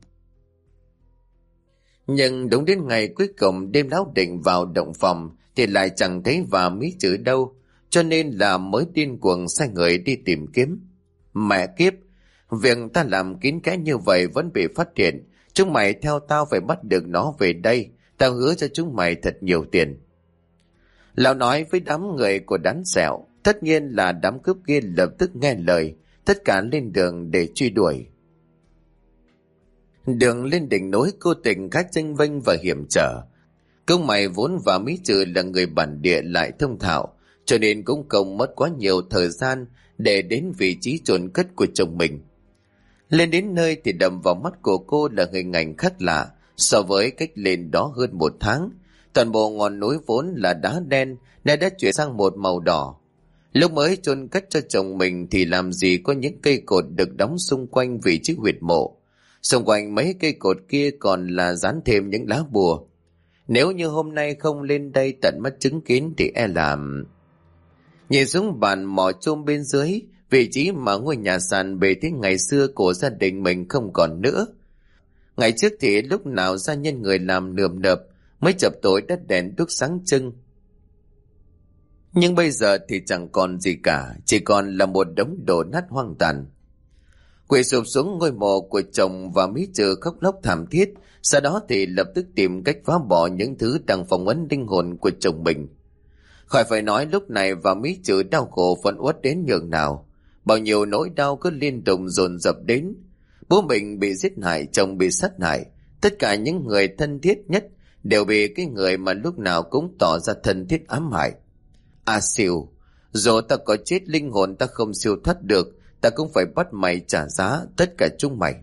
Nhưng đúng đến ngày cuối cùng đêm lão định vào động phòng thì lại chẳng thấy Vả Mí Trừ đâu, cho nên là mới điên cuồng sai người đi tìm kiếm. Mẹ kiếp, việc ta làm kín kẽ như vậy vẫn bị phát hiện. Chúng mày theo tao phải bắt được nó về đây, tao hứa cho chúng mày thật nhiều tiền. Lão nói với đám người của Đán Dẹo. Tất nhiên là đám cướp kia lập tức nghe lời, tất cả lên đường để truy đuổi. Đường lên đỉnh núi cô tình khá chênh vênh và hiểm trở. Công mày vốn và Mỹ Trừ là người bản địa lại thông thạo, cho nên cũng không mất quá nhiều thời gian để đến vị trí chôn cất của chồng mình. Lên đến nơi thì đập vào mắt của cô là hình ảnh khác lạ so với cách lên đó hơn 1 tháng. Toàn bộ ngọn núi vốn là đá đen nay đã chuyển sang một màu đỏ. Lúc mới chôn cất cho chồng mình thì làm gì có những cây cột được đóng xung quanh vị trí huyệt mộ. Xung quanh mấy cây cột kia còn là dán thêm những lá bùa. Nếu như hôm nay không lên đây tận mắt chứng kiến thì e là... Nhìn xuống bàn mỏ chôm bên dưới, vị trí mà ngôi nhà sàn bề thế ngày xưa của gia đình mình không còn nữa. Ngày trước thì lúc nào gia nhân người làm nườm nượp, mới chập tối đất đèn đuốc sáng trưng. Nhưng bây giờ thì chẳng còn gì cả, chỉ còn là một đống đổ nát hoang tàn. Quỳ sụp xuống ngôi mộ của chồng và Mỹ Trừ khóc lóc thảm thiết, sau đó thì lập tức tìm cách phá bỏ những thứ đang phong ấn linh hồn của chồng mình. Khỏi phải nói lúc này và Mỹ Trừ đau khổ phẫn uất đến nhường nào. Bao nhiêu nỗi đau cứ liên tục dồn dập đến. Bố mình bị giết hại, chồng bị sát hại. Tất cả những người thân thiết nhất đều bị cái người mà lúc nào cũng tỏ ra thân thiết ám hại. À xỉu, dù ta có chết linh hồn ta không siêu thoát được, ta cũng phải bắt mày trả giá tất cả chúng mày.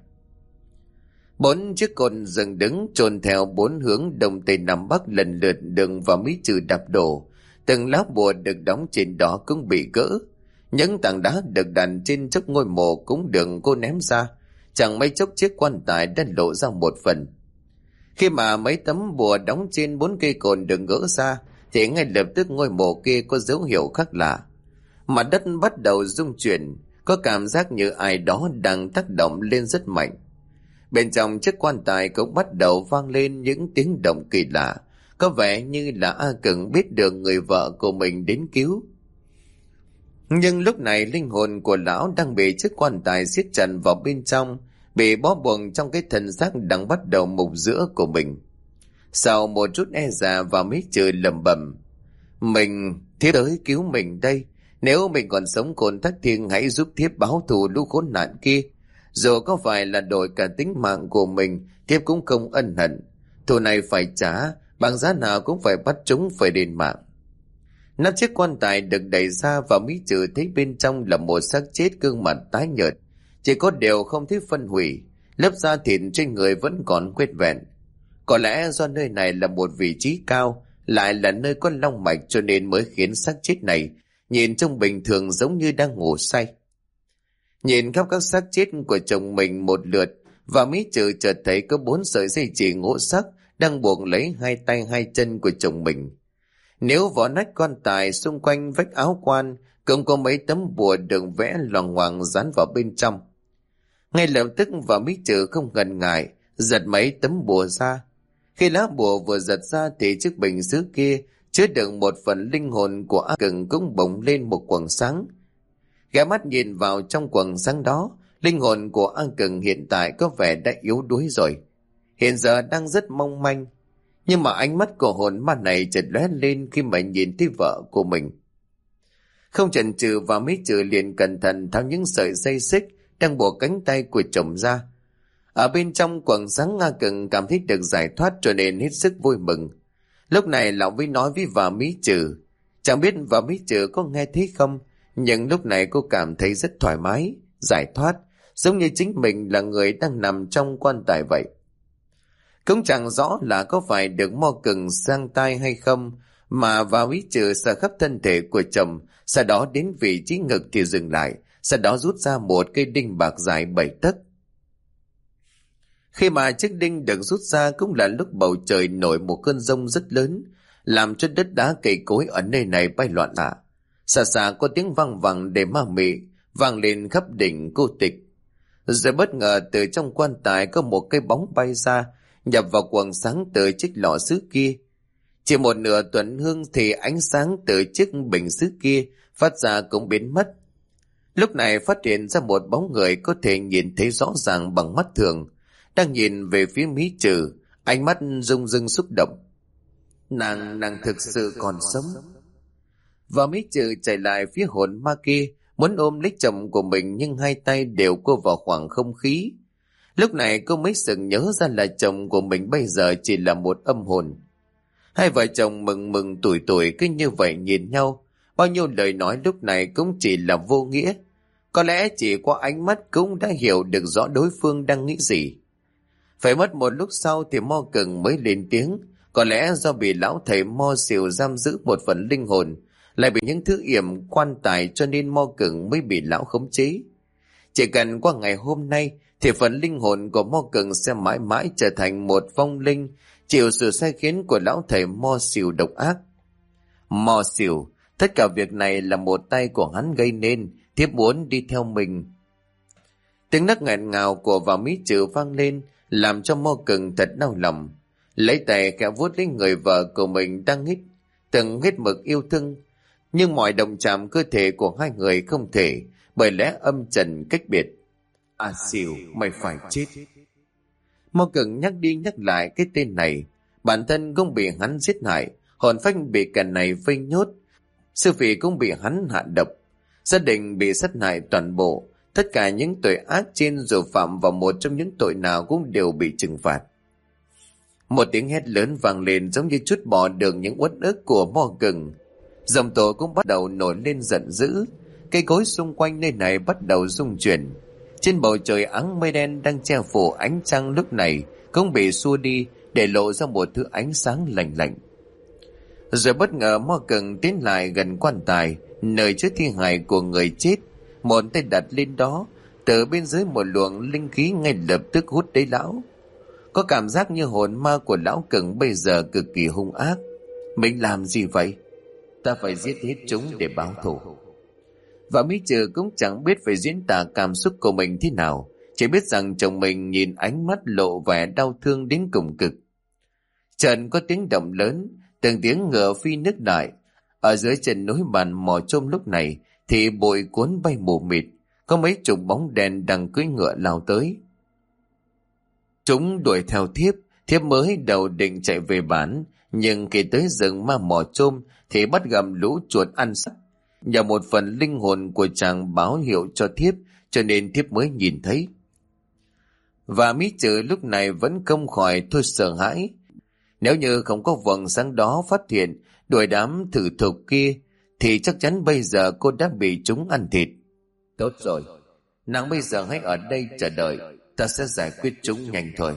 4 chiếc cột dựng đứng chôn theo 4 hướng đông tây nam bắc lần lượt đường và Mỹ Trừ đạp đổ. Từng lá bùa được đóng trên đó cũng bị gỡ. Những tảng đá được đặt trên chốc ngôi mộ cũng được cô ném ra. Chẳng mấy chốc chiếc quan tài đã lộ ra một phần. Khi mà mấy tấm bùa đóng trên 4 cây cột được gỡ ra thì ngay lập tức ngôi mộ kia có dấu hiệu khác lạ. Mặt đất bắt đầu rung chuyển, có cảm giác như ai đó đang tác động lên rất mạnh. Bên trong chiếc quan tài cũng bắt đầu vang lên những tiếng động kỳ lạ, có vẻ như là A Cừng biết được người vợ của mình đến cứu. Nhưng lúc này linh hồn của lão đang bị chiếc quan tài siết chặt vào bên trong, bị bó buộc trong cái thân xác đang bắt đầu mục giữa của mình. Sau một chút e dè và Mỹ Trừ lẩm bẩm: Mình, thiếp tới cứu mình đây. Nếu mình còn sống côn Thác Thiên hãy giúp thiếp báo thù lũ khốn nạn kia. Dù có phải là đổi cả tính mạng của mình, thiếp cũng không ân hận. Thù này phải trả, bằng giá nào cũng phải bắt chúng phải đền mạng. Nắp chiếc quan tài được đẩy ra và Mỹ Trừ thấy bên trong là một xác chết gương mặt tái nhợt. Chỉ có điều không thấy phân hủy, lớp da thịt trên người vẫn còn nguyên vẹn. Có lẽ do nơi này là một vị trí cao, lại là nơi có long mạch cho nên mới khiến xác chết này nhìn trông bình thường giống như đang ngủ say. Nhìn khắp các xác chết của chồng mình một lượt, và Mỹ Trừ chợt thấy có 4 sợi dây chỉ ngũ sắc đang buộc lấy 2 tay 2 chân của chồng mình. Nếu vỏ nách quan tài xung quanh vách áo quan cũng có mấy tấm bùa được vẽ loằng ngoằng dán vào bên trong. Ngay lập tức và Mỹ Trừ không ngần ngại giật mấy tấm bùa ra. Khi lá bùa vừa giật ra thì chiếc bình sứ kia chứa đựng một phần linh hồn của A Cừng cũng bỗng lên một quầng sáng. Ghé mắt nhìn vào trong quầng sáng đó, linh hồn của A Cừng hiện tại có vẻ đã yếu đuối rồi. Hiện giờ đang rất mong manh. Nhưng mà ánh mắt của hồn ma này chợt lóe lên khi mà nhìn thấy vợ của mình. Không chần chừ và Mỹ Trừ liền cẩn thận tháo những sợi dây xích đang buộc cánh tay của chồng ra. Ở bên trong quầng sáng A Cừng cảm thấy được giải thoát cho nên hết sức vui mừng. Lúc này lão mới nói với vợ Mỹ Trừ. Chẳng biết vợ Mỹ Trừ có nghe thấy không, nhưng lúc này cô cảm thấy rất thoải mái, giải thoát, giống như chính mình là người đang nằm trong quan tài vậy. Cũng chẳng rõ là có phải được mo cừng sang tai hay không, mà vào Mỹ Trừ sờ khắp thân thể của chồng, sau đó đến vị trí ngực thì dừng lại, sau đó rút ra một cây đinh bạc dài 7 tấc. Khi mà chiếc đinh được rút ra cũng là lúc bầu trời nổi một cơn giông rất lớn, làm cho đất đá cây cối ở nơi này bay loạn xạ. Xa xa có tiếng vang vẳng để ma mị, vang lên khắp đỉnh Cô Tịch. Rồi bất ngờ từ trong quan tài có một cái bóng bay ra, nhập vào quầng sáng từ chiếc lọ sứ kia. Chỉ một nửa tuần hương thì ánh sáng từ chiếc bình sứ kia phát ra cũng biến mất. Lúc này phát hiện ra một bóng người có thể nhìn thấy rõ ràng bằng mắt thường, đang nhìn về phía Mỹ Trừ, ánh mắt rung rưng xúc động. Nàng thực sự còn sống. Và Mỹ Trừ chạy lại phía hồn ma kia, muốn ôm lấy chồng của mình nhưng hai tay đều cô vào khoảng không khí. Lúc này cô mới sực nhớ ra là chồng của mình bây giờ chỉ là một âm hồn. Hai vợ chồng mừng mừng tuổi tuổi cứ như vậy nhìn nhau. Bao nhiêu lời nói lúc này cũng chỉ là vô nghĩa. Có lẽ chỉ qua ánh mắt cũng đã hiểu được rõ đối phương đang nghĩ gì. Phải mất một lúc sau thì Mo Cừng mới lên tiếng. Có lẽ do bị lão thầy Mo Xìu giam giữ một phần linh hồn, lại bị những thứ yểm quan tài, cho nên Mo Cừng mới bị lão khống chế. Chỉ cần qua ngày hôm nay thì phần linh hồn của Mo Cừng sẽ mãi mãi trở thành một vong linh, chịu sự sai khiến của lão thầy Mo Xìu độc ác. Mo Xìu, tất cả việc này là một tay của hắn gây nên, thiếp muốn đi theo mình. Tiếng nấc nghẹn ngào của Vào Mí Trừ vang lên, làm cho Mo Cừng thật đau lòng. Lấy tay khẽ vuốt lấy người vợ của mình đang từng hết mực yêu thương, nhưng mọi động chạm cơ thể của hai người không thể, bởi lẽ âm trần cách biệt. A Xìu, mày phải chết. Mo Cừng nhắc đi nhắc lại cái tên này. Bản thân cũng bị hắn giết hại, hồn phách bị kẻ này vây nhốt, sư phụ cũng bị hắn hạ độc, gia đình bị sát hại toàn bộ. Tất cả những tội ác trên dù phạm vào một trong những tội nào cũng đều bị trừng phạt. Một tiếng hét lớn vang lên giống như trút bỏ được những uất ức của Mo Cừng. Dòng tổ cũng bắt đầu nổi lên giận dữ. Cây cối xung quanh nơi này bắt đầu rung chuyển. Trên bầu trời áng mây đen đang che phủ ánh trăng lúc này cũng bị xua đi, để lộ ra một thứ ánh sáng lạnh lạnh. Rồi bất ngờ Mo Cừng tiến lại gần quan tài, nơi chứa thi hài của người chết. Một tay đặt lên đó, từ bên dưới một luồng linh khí ngay lập tức hút lấy lão. Có cảm giác như hồn ma của lão Cừng bây giờ cực kỳ hung ác. Mình làm gì vậy? Ta phải giết hết chúng để báo thù. Và Mí Trừ cũng chẳng biết phải diễn tả cảm xúc của mình thế nào, chỉ biết rằng chồng mình nhìn ánh mắt lộ vẻ đau thương đến cùng cực. Trần có tiếng động lớn, từng tiếng ngựa phi nước đại. Ở dưới chân núi bàn mò chôm lúc này thì bụi cuốn bay mù mịt, có mấy chục bóng đèn đang cưỡi ngựa lao tới. Chúng đuổi theo thiếp. Thiếp mới đầu định chạy về bản, nhưng khi tới rừng ma mò chôm thì bắt gặp lũ chuột ăn sắt. Nhờ một phần linh hồn của chàng báo hiệu cho thiếp, cho nên thiếp mới nhìn thấy. Và Mí Trừ lúc này vẫn không khỏi thôi sợ hãi. Nếu như không có vầng sáng đó phát hiện đuổi đám thử thục kia, thì chắc chắn bây giờ cô đã bị chúng ăn thịt. Tốt rồi, nàng bây giờ hãy ở đây chờ đợi, ta sẽ giải quyết chúng nhanh thôi.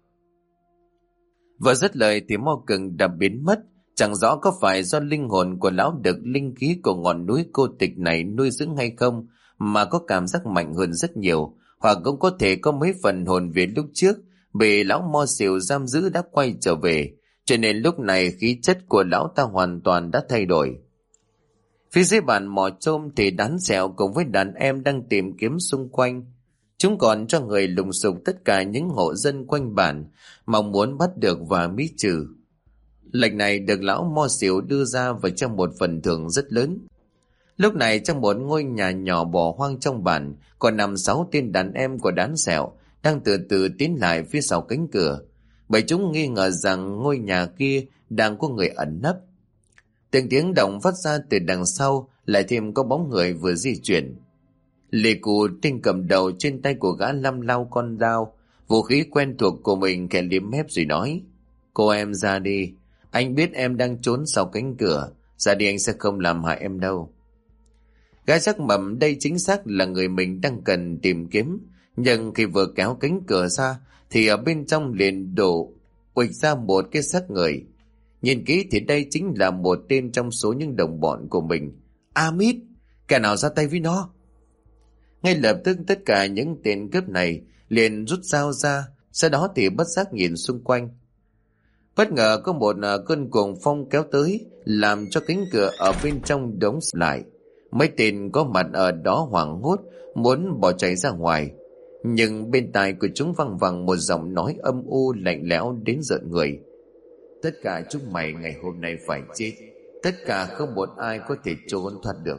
Vừa dứt lời thì Mo Cừng đã biến mất. Chẳng rõ có phải do linh hồn của lão được linh khí của ngọn núi cô tịch này nuôi dưỡng hay không, mà có cảm giác mạnh hơn rất nhiều, hoặc cũng có thể có mấy phần hồn về lúc trước bị lão Mo Xìu giam giữ đã quay trở về, cho nên lúc này khí chất của lão ta hoàn toàn đã thay đổi. Phía dưới bàn mò chôm thì Đán Sẹo cùng với đàn em đang tìm kiếm xung quanh. Chúng còn cho người lùng sục tất cả những hộ dân quanh bản, mong muốn bắt được và Mí Trừ. Lệnh này được lão Mo Xìu đưa ra với trong một phần thưởng rất lớn. Lúc này trong một ngôi nhà nhỏ bỏ hoang trong bản, còn 5-6 tên đàn em của Đán Sẹo đang từ từ tiến lại phía sau cánh cửa, bởi chúng nghi ngờ rằng ngôi nhà kia đang có người ẩn nấp. Từng tiếng động phát ra từ đằng sau, lại thêm có bóng người vừa di chuyển. Lê Cụ tinh cầm đầu, trên tay của gã lăm lau con dao, vũ khí quen thuộc của mình, khẽ liếm mép rồi nói: Cô em ra đi, anh biết em đang trốn sau cánh cửa, ra đi, anh sẽ không làm hại em đâu. Gã chắc mẩm đây chính xác là người mình đang cần tìm kiếm, nhưng khi vừa kéo cánh cửa ra thì ở bên trong liền đổ uịch ra một cái xác người. Nhìn kỹ thì đây chính là một tên trong số những đồng bọn của mình. Amit, kẻ nào ra tay với nó? Ngay lập tức tất cả những tên cướp này liền rút dao ra, sau đó thì bất giác nhìn xung quanh. Bất ngờ có một cơn cuồng phong kéo tới, làm cho cánh cửa ở bên trong đóng lại. Mấy tên có mặt ở đó hoảng hốt, muốn bỏ chạy ra ngoài. Nhưng bên tai của chúng văng vẳng một giọng nói âm u lạnh lẽo đến rợn người: Tất cả chúng mày ngày hôm nay phải chết. Tất cả không một ai có thể trốn thoát được.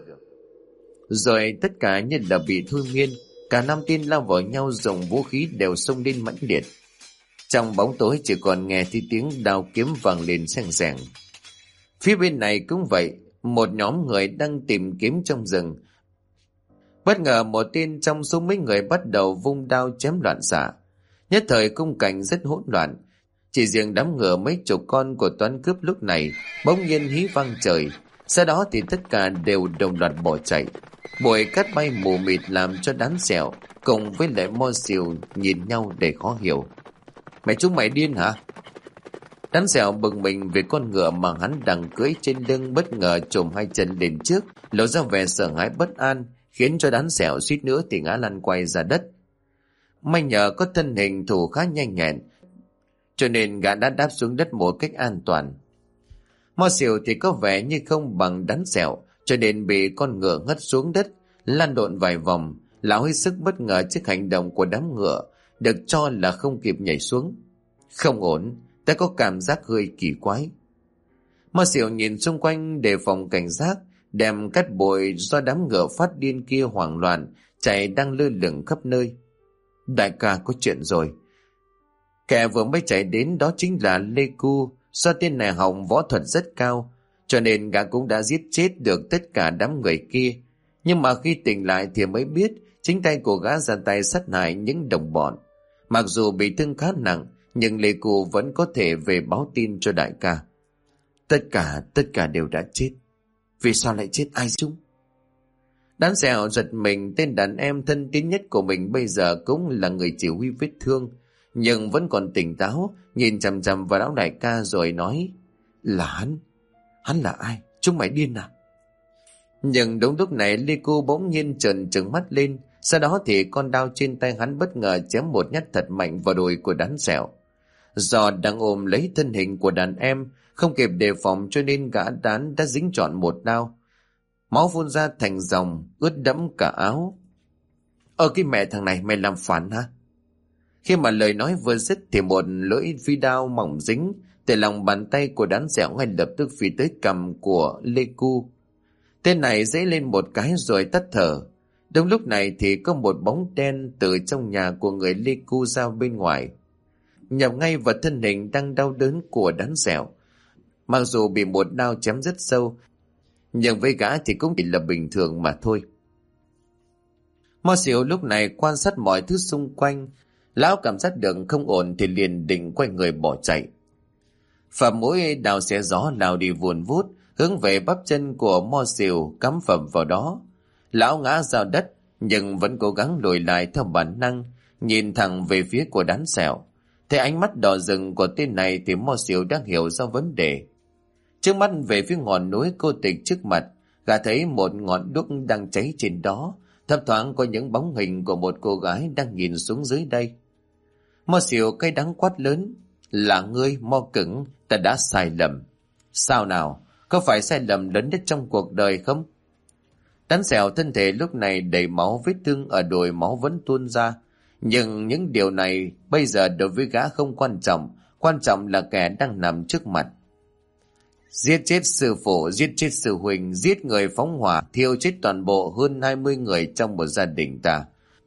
Rồi tất cả như là bị thôi miên, cả 5 tên lao vào nhau, dùng vũ khí đều xông lên mãnh liệt. Trong bóng tối chỉ còn nghe thấy tiếng đao kiếm vang lên xèng xèng. Phía bên này cũng vậy, một nhóm người đang tìm kiếm trong rừng. Bất ngờ một tên trong số mấy người bắt đầu vung đao chém loạn xạ. Nhất thời khung cảnh rất hỗn loạn. Chỉ riêng đám ngựa mấy chục con của toán cướp lúc này bỗng nhiên hí vang trời. Sau đó thì tất cả đều đồng loạt bỏ chạy. Bụi cát bay mù mịt làm cho Đán Sẹo cùng với lại Mo Xìu nhìn nhau để khó hiểu. Mày chúng mày điên hả? Đán Sẹo bừng mình về con ngựa mà hắn đang cưỡi trên lưng bất ngờ chồm hai chân lên trước, lộ ra vẻ sợ hãi bất an, khiến cho Đán Sẹo suýt nữa thì ngã lăn quay ra đất. May nhờ có thân hình thủ khá nhanh nhẹn, cho nên gã đã đáp xuống đất một cách an toàn. Mo Xìu thì có vẻ như không bằng Đán Sẹo, cho nên bị con ngựa ngất xuống đất, lăn lộn vài vòng. Lão hết sức bất ngờ trước hành động của đám ngựa, được cho là không kịp nhảy xuống. Không ổn, ta có cảm giác hơi kỳ quái. Mo Xìu nhìn xung quanh đề phòng cảnh giác, đem cát bụi do đám ngựa phát điên kia hoảng loạn chạy đang lơ lửng khắp nơi. Đại ca, có chuyện rồi. Kẻ vừa mới chạy đến đó chính là Lê Cu. Do tên này học võ thuật rất cao, cho nên gã cũng đã giết chết được tất cả đám người kia. Nhưng mà khi tỉnh lại thì mới biết chính tay của gã ra tay sát hại những đồng bọn. Mặc dù bị thương khá nặng, nhưng Lê Cu vẫn có thể về báo tin cho đại ca. Tất cả đều đã chết. Vì sao lại chết ai chúng? Đán Sẹo giật mình, tên đàn em thân tín nhất của mình bây giờ cũng là người chỉ huy vết thương, nhưng vẫn còn tỉnh táo, nhìn chằm chằm vào lão đại ca rồi nói: Là hắn là ai? Chúng mày điên à? Nhưng đúng lúc này Lê Cô bỗng nhiên trợn trừng mắt lên, sau đó thì con đao trên tay hắn bất ngờ chém một nhát thật mạnh vào đùi của Đán Sẹo. Do đang ôm lấy thân hình của đàn em, không kịp đề phòng cho nên gã Đán đã dính trọn một đao. Máu phun ra thành dòng, ướt đẫm cả áo. Cái mẹ thằng này, mày làm phản hả? Khi mà lời nói vừa dứt thì một lưỡi phi đao mỏng dính từ lòng bàn tay của Đán Sẹo ngay lập tức phi tới cằm của Lê Cu. Tên này dãy lên một cái rồi tắt thở. Đúng lúc này thì có một bóng đen từ trong nhà của người Lê Cu ra bên ngoài, nhập ngay vào thân hình đang đau đớn của Đán Sẹo. Mặc dù bị một đao chém rất sâu, nhưng với gã thì cũng chỉ là bình thường mà thôi. Mo Xìu lúc này quan sát mọi thứ xung quanh. Lão cảm giác được không ổn thì liền định quay người bỏ chạy. Phạm mũi đào xé gió lao đi vùn vút, hướng về bắp chân của Mo Xìu cắm phập vào đó. Lão ngã ra đất, nhưng vẫn cố gắng lùi lại theo bản năng, nhìn thẳng về phía của Đán Sẹo. Thấy ánh mắt đỏ rừng của tên này thì Mo Xìu đang hiểu ra vấn đề. Trước mắt về phía ngọn núi cô tịch trước mặt, gã thấy một ngọn đuốc đang cháy trên đó, thấp thoáng có những bóng hình của một cô gái đang nhìn xuống dưới đây. Mo Xìu cay đắng quát lớn: Là ngươi, Mo Cứng, ta đã sai lầm. Sao nào, có phải sai lầm lớn nhất trong cuộc đời không? Đán Sẹo thân thể lúc này đầy máu, vết thương ở đùi máu vẫn tuôn ra. Nhưng những điều này bây giờ đối với gã không quan trọng là kẻ đang nằm trước mặt. Giết chết sư phụ, giết chết sư huynh, giết người phóng hỏa, thiêu chết toàn bộ hơn 20 người trong một gia đình ta.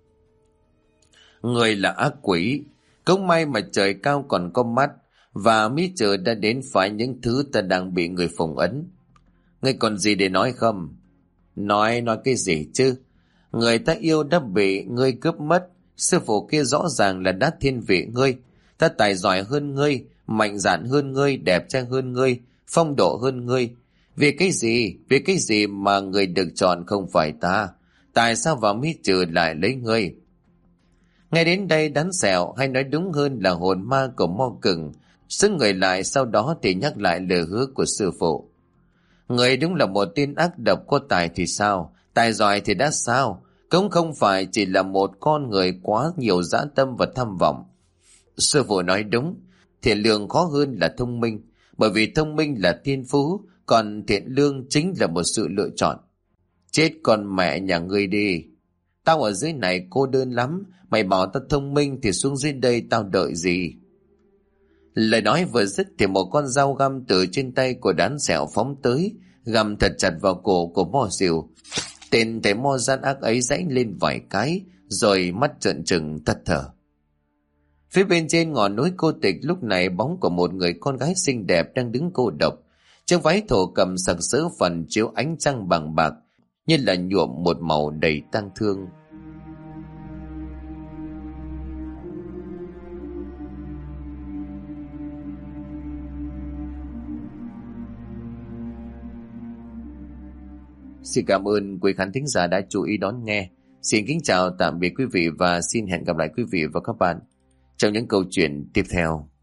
Người là ác quỷ, cũng may mà trời cao còn có mắt, và Mỹ Trừ đã đến phải những thứ ta đang bị người phỏng ấn. Ngươi còn gì để nói không? Nói cái gì chứ? Người ta yêu đã bị ngươi cướp mất. Sư phụ kia rõ ràng là đã thiên vị ngươi. Ta tài giỏi hơn ngươi, mạnh dạn hơn ngươi, đẹp trai hơn ngươi, phong độ hơn ngươi. Vì cái gì mà người được chọn không phải ta? Tại sao vào Mỹ Trừ lại lấy ngươi? Ngay đến đây Đán Sẹo, hay nói đúng hơn là hồn ma của Mo Cứng, xứng người lại, sau đó thì nhắc lại lời hứa của sư phụ. Người đúng là một tên ác độc, có tài thì sao? Tài giỏi thì đã sao? Cũng không phải chỉ là một con người quá nhiều dã tâm và tham vọng. Sư phụ nói đúng, thiện lương khó hơn là thông minh, bởi vì thông minh là thiên phú, còn thiện lương chính là một sự lựa chọn. Chết con mẹ nhà ngươi đi. Tao ở dưới này cô đơn lắm, mày bảo tao thông minh thì xuống dưới đây tao đợi gì? Lời nói vừa dứt thì một con dao găm từ trên tay của Đán Sẹo phóng tới, găm thật chặt vào cổ của Mo Xìu. Tên thầy Mo gian ác ấy dãy lên vài cái, rồi mắt trợn trừng tắt thở. Phía bên trên ngọn núi cô tịch lúc này bóng của một người con gái xinh đẹp đang đứng cô độc. Chiếc váy thổ cầm sặc sỡ phần chiếu ánh trăng bằng bạc, như là nhuộm một màu đầy tang thương. Xin cảm ơn quý khán thính giả đã chú ý đón nghe. Xin kính chào tạm biệt quý vị và xin hẹn gặp lại quý vị và các bạn trong những câu chuyện tiếp theo.